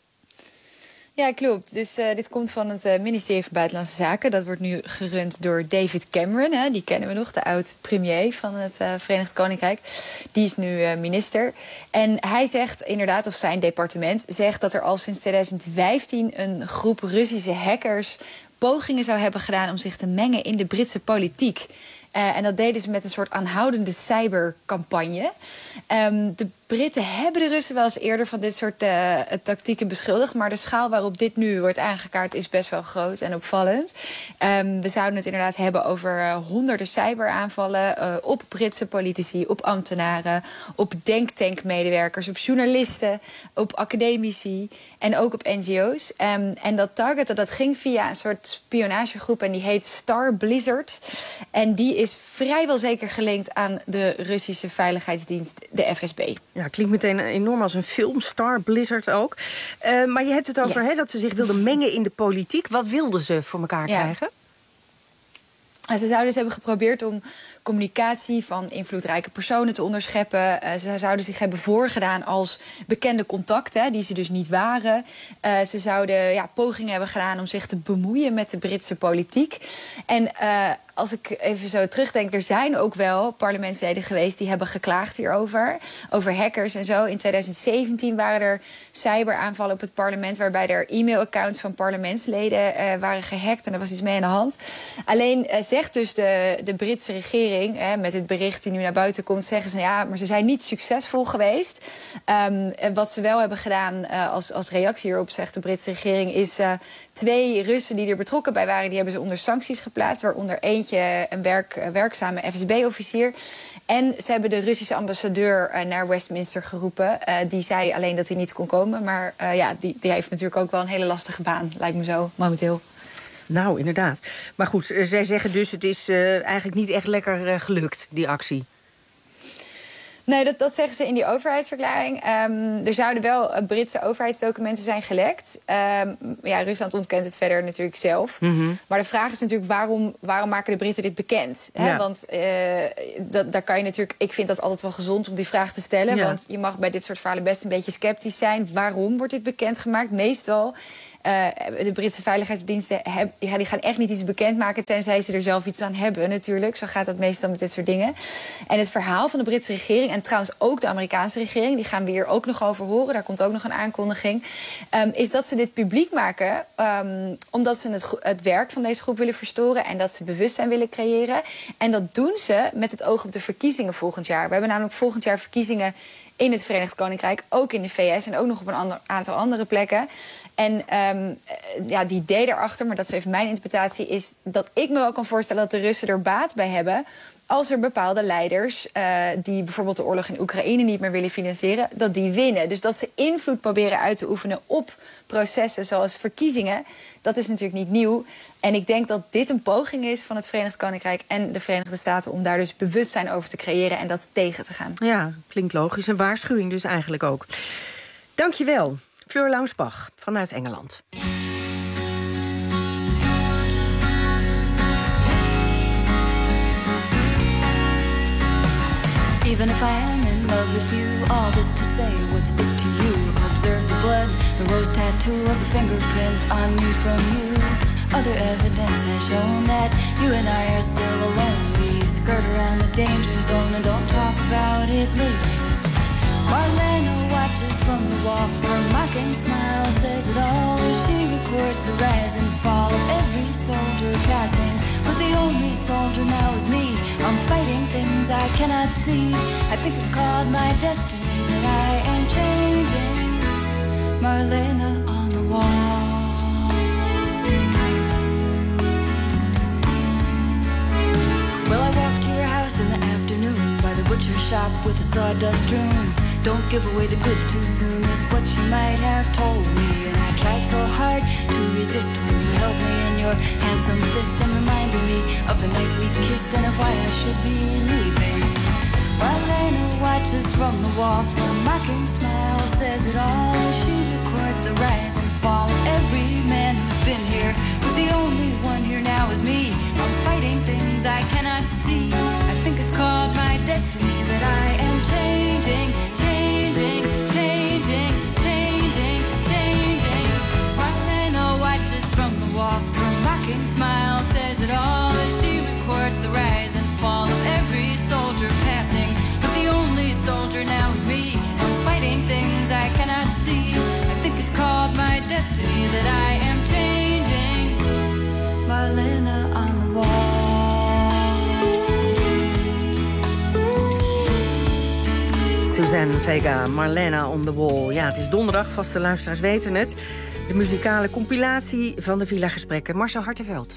Ja, klopt. Dus uh, dit komt van het uh, ministerie van Buitenlandse Zaken. Dat wordt nu gerund door David Cameron. Hè. Die kennen we nog, de oud-premier van het uh, Verenigd Koninkrijk. Die is nu uh, minister. En hij zegt inderdaad, of zijn departement zegt dat er al sinds tweeduizend vijftien een groep Russische hackers pogingen zou hebben gedaan om zich te mengen in de Britse politiek. Uh, en dat deden ze met een soort aanhoudende cybercampagne. Um, de Britten hebben de Russen wel eens eerder van dit soort uh, tactieken beschuldigd. Maar de schaal waarop dit nu wordt aangekaart is best wel groot en opvallend. Um, we zouden het inderdaad hebben over uh, honderden cyberaanvallen uh, op Britse politici, op ambtenaren, op denktankmedewerkers, op journalisten, op academici en ook op N G O's. Um, en dat targeten, dat ging via een soort spionagegroep en die heet Star Blizzard. En die is vrijwel zeker gelinkt aan de Russische veiligheidsdienst, de F S B. Ja, klinkt meteen enorm als een film, Star Blizzard ook. Uh, maar je hebt het over yes. hè, dat ze zich wilden mengen in de politiek. Wat wilden ze voor elkaar ja. krijgen? Ze zouden dus hebben geprobeerd om communicatie van invloedrijke personen te onderscheppen. Uh, ze zouden zich hebben voorgedaan als bekende contacten, die ze dus niet waren. Uh, ze zouden ja, pogingen hebben gedaan om zich te bemoeien met de Britse politiek. En uh, als ik even zo terugdenk, er zijn ook wel parlementsleden geweest die hebben geklaagd hierover. Over hackers en zo. In tweeduizend zeventien waren er cyberaanvallen op het parlement, waarbij er e-mailaccounts van parlementsleden uh, waren gehackt. En er was iets mee aan de hand. Alleen uh, zegt dus de, de Britse regering, hè, met het bericht die nu naar buiten komt, zeggen ze ja, maar ze zijn niet succesvol geweest. Um, en wat ze wel hebben gedaan uh, als, als reactie hierop, zegt de Britse regering, is uh, twee Russen die er betrokken bij waren, die hebben ze onder sancties geplaatst, waaronder eentje een werk, werkzame F S B-officier. En ze hebben de Russische ambassadeur uh, naar Westminster geroepen. Uh, die zei alleen dat hij niet kon komen. Maar uh, ja, die, die heeft natuurlijk ook wel een hele lastige baan, lijkt me zo, momenteel. Nou, inderdaad. Maar goed, uh, zij zeggen dus het is uh, eigenlijk niet echt lekker uh, gelukt, die actie. Nee, dat, dat zeggen ze in die overheidsverklaring. Um, er zouden wel uh, Britse overheidsdocumenten zijn gelekt. Um, ja, Rusland ontkent het verder natuurlijk zelf. Mm-hmm. Maar de vraag is natuurlijk, waarom, waarom maken de Britten dit bekend? Hè? Ja. Want uh, dat, daar kan je natuurlijk, ik vind dat altijd wel gezond om die vraag te stellen. Ja. Want je mag bij dit soort verhalen best een beetje sceptisch zijn. Waarom wordt dit bekendgemaakt? Meestal Uh, de Britse veiligheidsdiensten heb, ja, die gaan echt niet iets bekendmaken tenzij ze er zelf iets aan hebben natuurlijk. Zo gaat dat meestal met dit soort dingen. En het verhaal van de Britse regering, en trouwens ook de Amerikaanse regering, die gaan we hier ook nog over horen, daar komt ook nog een aankondiging, um, is dat ze dit publiek maken um, omdat ze het, het werk van deze groep willen verstoren en dat ze bewustzijn willen creëren. En dat doen ze met het oog op de verkiezingen volgend jaar. We hebben namelijk volgend jaar verkiezingen in het Verenigd Koninkrijk, ook in de V S en ook nog op een ander, aantal andere plekken. En um, ja, die idee daarachter, maar dat is even mijn interpretatie, is dat ik me wel kan voorstellen dat de Russen er baat bij hebben als er bepaalde leiders uh, die bijvoorbeeld de oorlog in Oekraïne niet meer willen financieren, dat die winnen. Dus dat ze invloed proberen uit te oefenen op processen zoals verkiezingen, dat is natuurlijk niet nieuw. En ik denk dat dit een poging is van het Verenigd Koninkrijk en de Verenigde Staten om daar dus bewustzijn over te creëren en dat tegen te gaan. Ja, klinkt logisch. Een waarschuwing dus eigenlijk ook. Dank je wel, Fleur Launsbach vanuit Engeland. Even if I am in love with you, all this to say would stick to you. Observe the blood, the rose tattoo of the fingerprint on me from you. Other evidence has shown that you and I are still alone. We skirt around the danger zone and don't talk about it later. Marlena watches from the wall, her mocking smile says it all. She records the rise and fall of every soldier passing, but the only soldier now is me. I'm fighting things I cannot see. I think it's called my destiny that I am changing. Marlena on the wall. Well, I walked to your house in the afternoon by the butcher shop with a sawdust room. Don't give away the goods too soon is what she might have told me. And I tried so hard to resist when you held me in your handsome fist and reminded me of the night we kissed and of why I should be leaving. Marlena watches from the wall, her mocking smile says it all. She records the rise and fall of every man who's been here, but the only one here now is me. I'm fighting things I cannot see. I think it's called my destiny that I am changing, changing, changing, changing, changing. Marlena watches from the wall, her mocking smile says it all as she records the rise and fall of every soldier passing, but the only soldier now is me. I'm fighting things I cannot see. I think it's called my destiny that I am changing. Marlena on the wall. Suzanne Vega, Marlena on the wall. Ja, het is donderdag, vaste luisteraars weten het. De muzikale compilatie van de Villa Gesprekken. Marcel Hartenveld.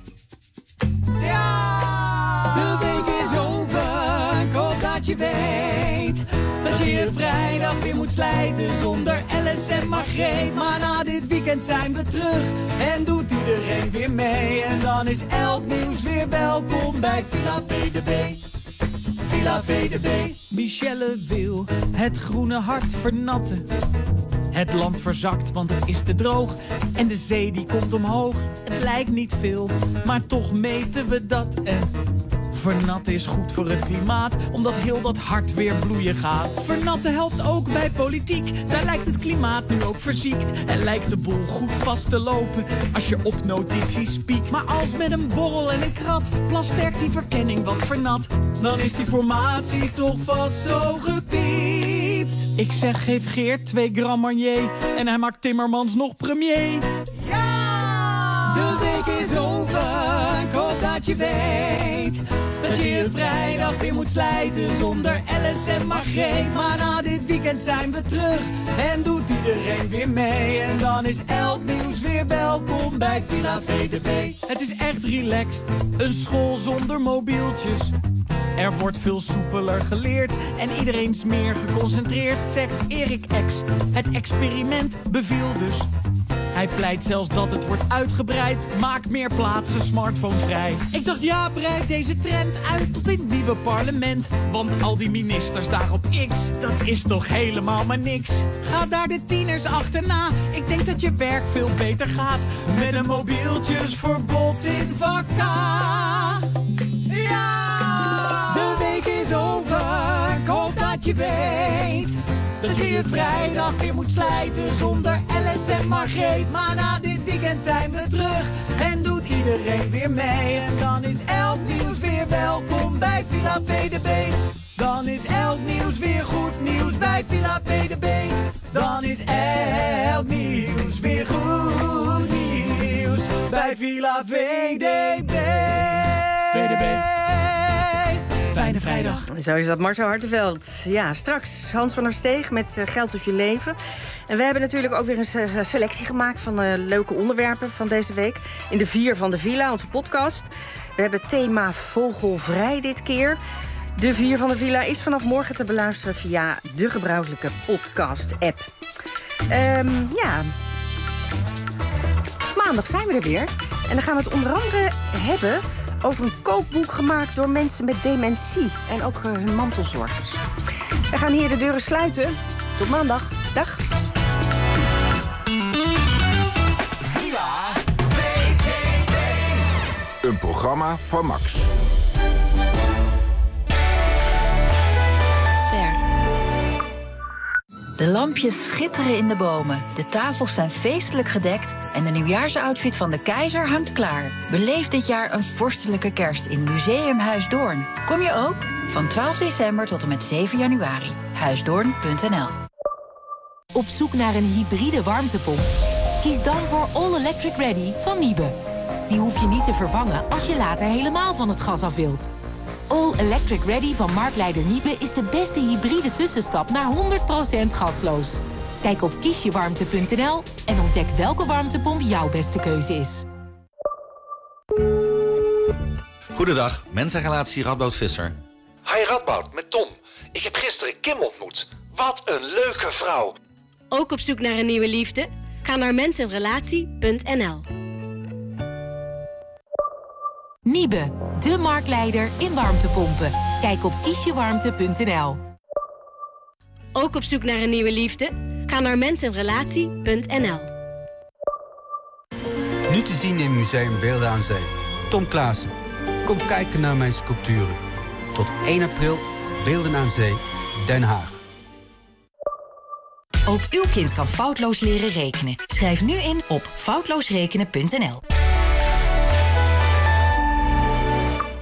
De week is over, ik hoop dat je weet dat je je vrijdag weer moet slijten zonder Alice en Margreet. Maar na dit weekend zijn we terug en doet iedereen weer mee. En dan is elk nieuws weer welkom bij Villa V D B. Villa V D B. Michelle wil het groene hart vernatten. Het land verzakt, want het is te droog. En de zee die komt omhoog. Het lijkt niet veel, maar toch meten we dat. En vernatten is goed voor het klimaat, omdat heel dat hart weer bloeien gaat. Vernatten helpt ook bij politiek. Daar lijkt het klimaat nu ook verziekt. En lijkt de boel goed vast te lopen als je op notities piekt. Maar als met een borrel en een krat plasterkt die verkenning wat vernat, dan is die formatie toch vast zo gepiept. Ik zeg, geef Geert twee gram Marnier en hij maakt Timmermans nog premier. Ja! De week is over, ik hoop dat je weet dat je je vrijdag weer moet slijten zonder Alice en Margreet. Maar na dit weekend zijn we terug en doet iedereen weer mee. En dan is elk nieuws weer welkom bij Villa V D B. Het is echt relaxed, een school zonder mobieltjes. Er wordt veel soepeler geleerd en iedereen is meer geconcentreerd, zegt Erik X. Het experiment beviel dus. Hij pleit zelfs dat het wordt uitgebreid. Maak meer plaatsen smartphonevrij. Ik dacht, ja, breid deze trend uit tot in het nieuwe parlement. Want al die ministers daar op X, dat is toch helemaal maar niks. Ga daar de tieners achterna. Ik denk dat je werk veel beter gaat met een mobieltjesverbod in vaka. Ja! De week is over, ik hoop dat je weet dat je je vrijdag weer moet slijten zonder Alice en Margreet. Maar na dit weekend zijn we terug en doet iedereen weer mee. En dan is elk nieuws weer welkom bij Villa V D B. Dan is elk nieuws weer goed nieuws bij Villa V D B. Dan is elk nieuws weer goed nieuws bij Villa V D B. V D B. Fijne vrijdag. Zo is dat, Marcel Hartenveld. Ja, straks Hans van der Steeg met uh, Geld of je leven. En we hebben natuurlijk ook weer een uh, selectie gemaakt van uh, leuke onderwerpen van deze week. In de vier van de Villa, onze podcast. We hebben thema vogelvrij dit keer. De vier van de Villa is vanaf morgen te beluisteren via de gebruikelijke podcast-app. Um, ja, maandag zijn we er weer. En dan gaan we het onder andere hebben over een kookboek gemaakt door mensen met dementie. En ook uh, hun mantelzorgers. We gaan hier de deuren sluiten. Tot maandag. Dag. Villa V D B. Een programma van Max. Ster. De lampjes schitteren in de bomen. De tafels zijn feestelijk gedekt en de nieuwjaarsoutfit van de keizer hangt klaar. Beleef dit jaar een vorstelijke kerst in Museumhuis Doorn. Kom je ook? Van twaalf december tot en met zeven januari. huisdoorn punt n l. Op zoek naar een hybride warmtepomp? Kies dan voor All Electric Ready van Miebe. Die hoef je niet te vervangen als je later helemaal van het gas af wilt. All Electric Ready van marktleider Miebe is de beste hybride tussenstap naar honderd procent gasloos. Kijk op kiesjewarmte punt n l en ontdek welke warmtepomp jouw beste keuze is. Goedendag, mensenrelatie Radboud Visser. Hi Radboud, met Tom. Ik heb gisteren Kim ontmoet. Wat een leuke vrouw. Ook op zoek naar een nieuwe liefde? Ga naar mensenrelatie punt n l. Niebe, de marktleider in warmtepompen. Kijk op kiesjewarmte punt n l. Ook op zoek naar een nieuwe liefde? Ga naar mensenrelatie punt n l. Nu te zien in Museum Beelden aan Zee. Tom Klaassen. Kom kijken naar mijn sculpturen. Tot één april, Beelden aan Zee, Den Haag. Ook uw kind kan foutloos leren rekenen. Schrijf nu in op foutloosrekenen punt n l.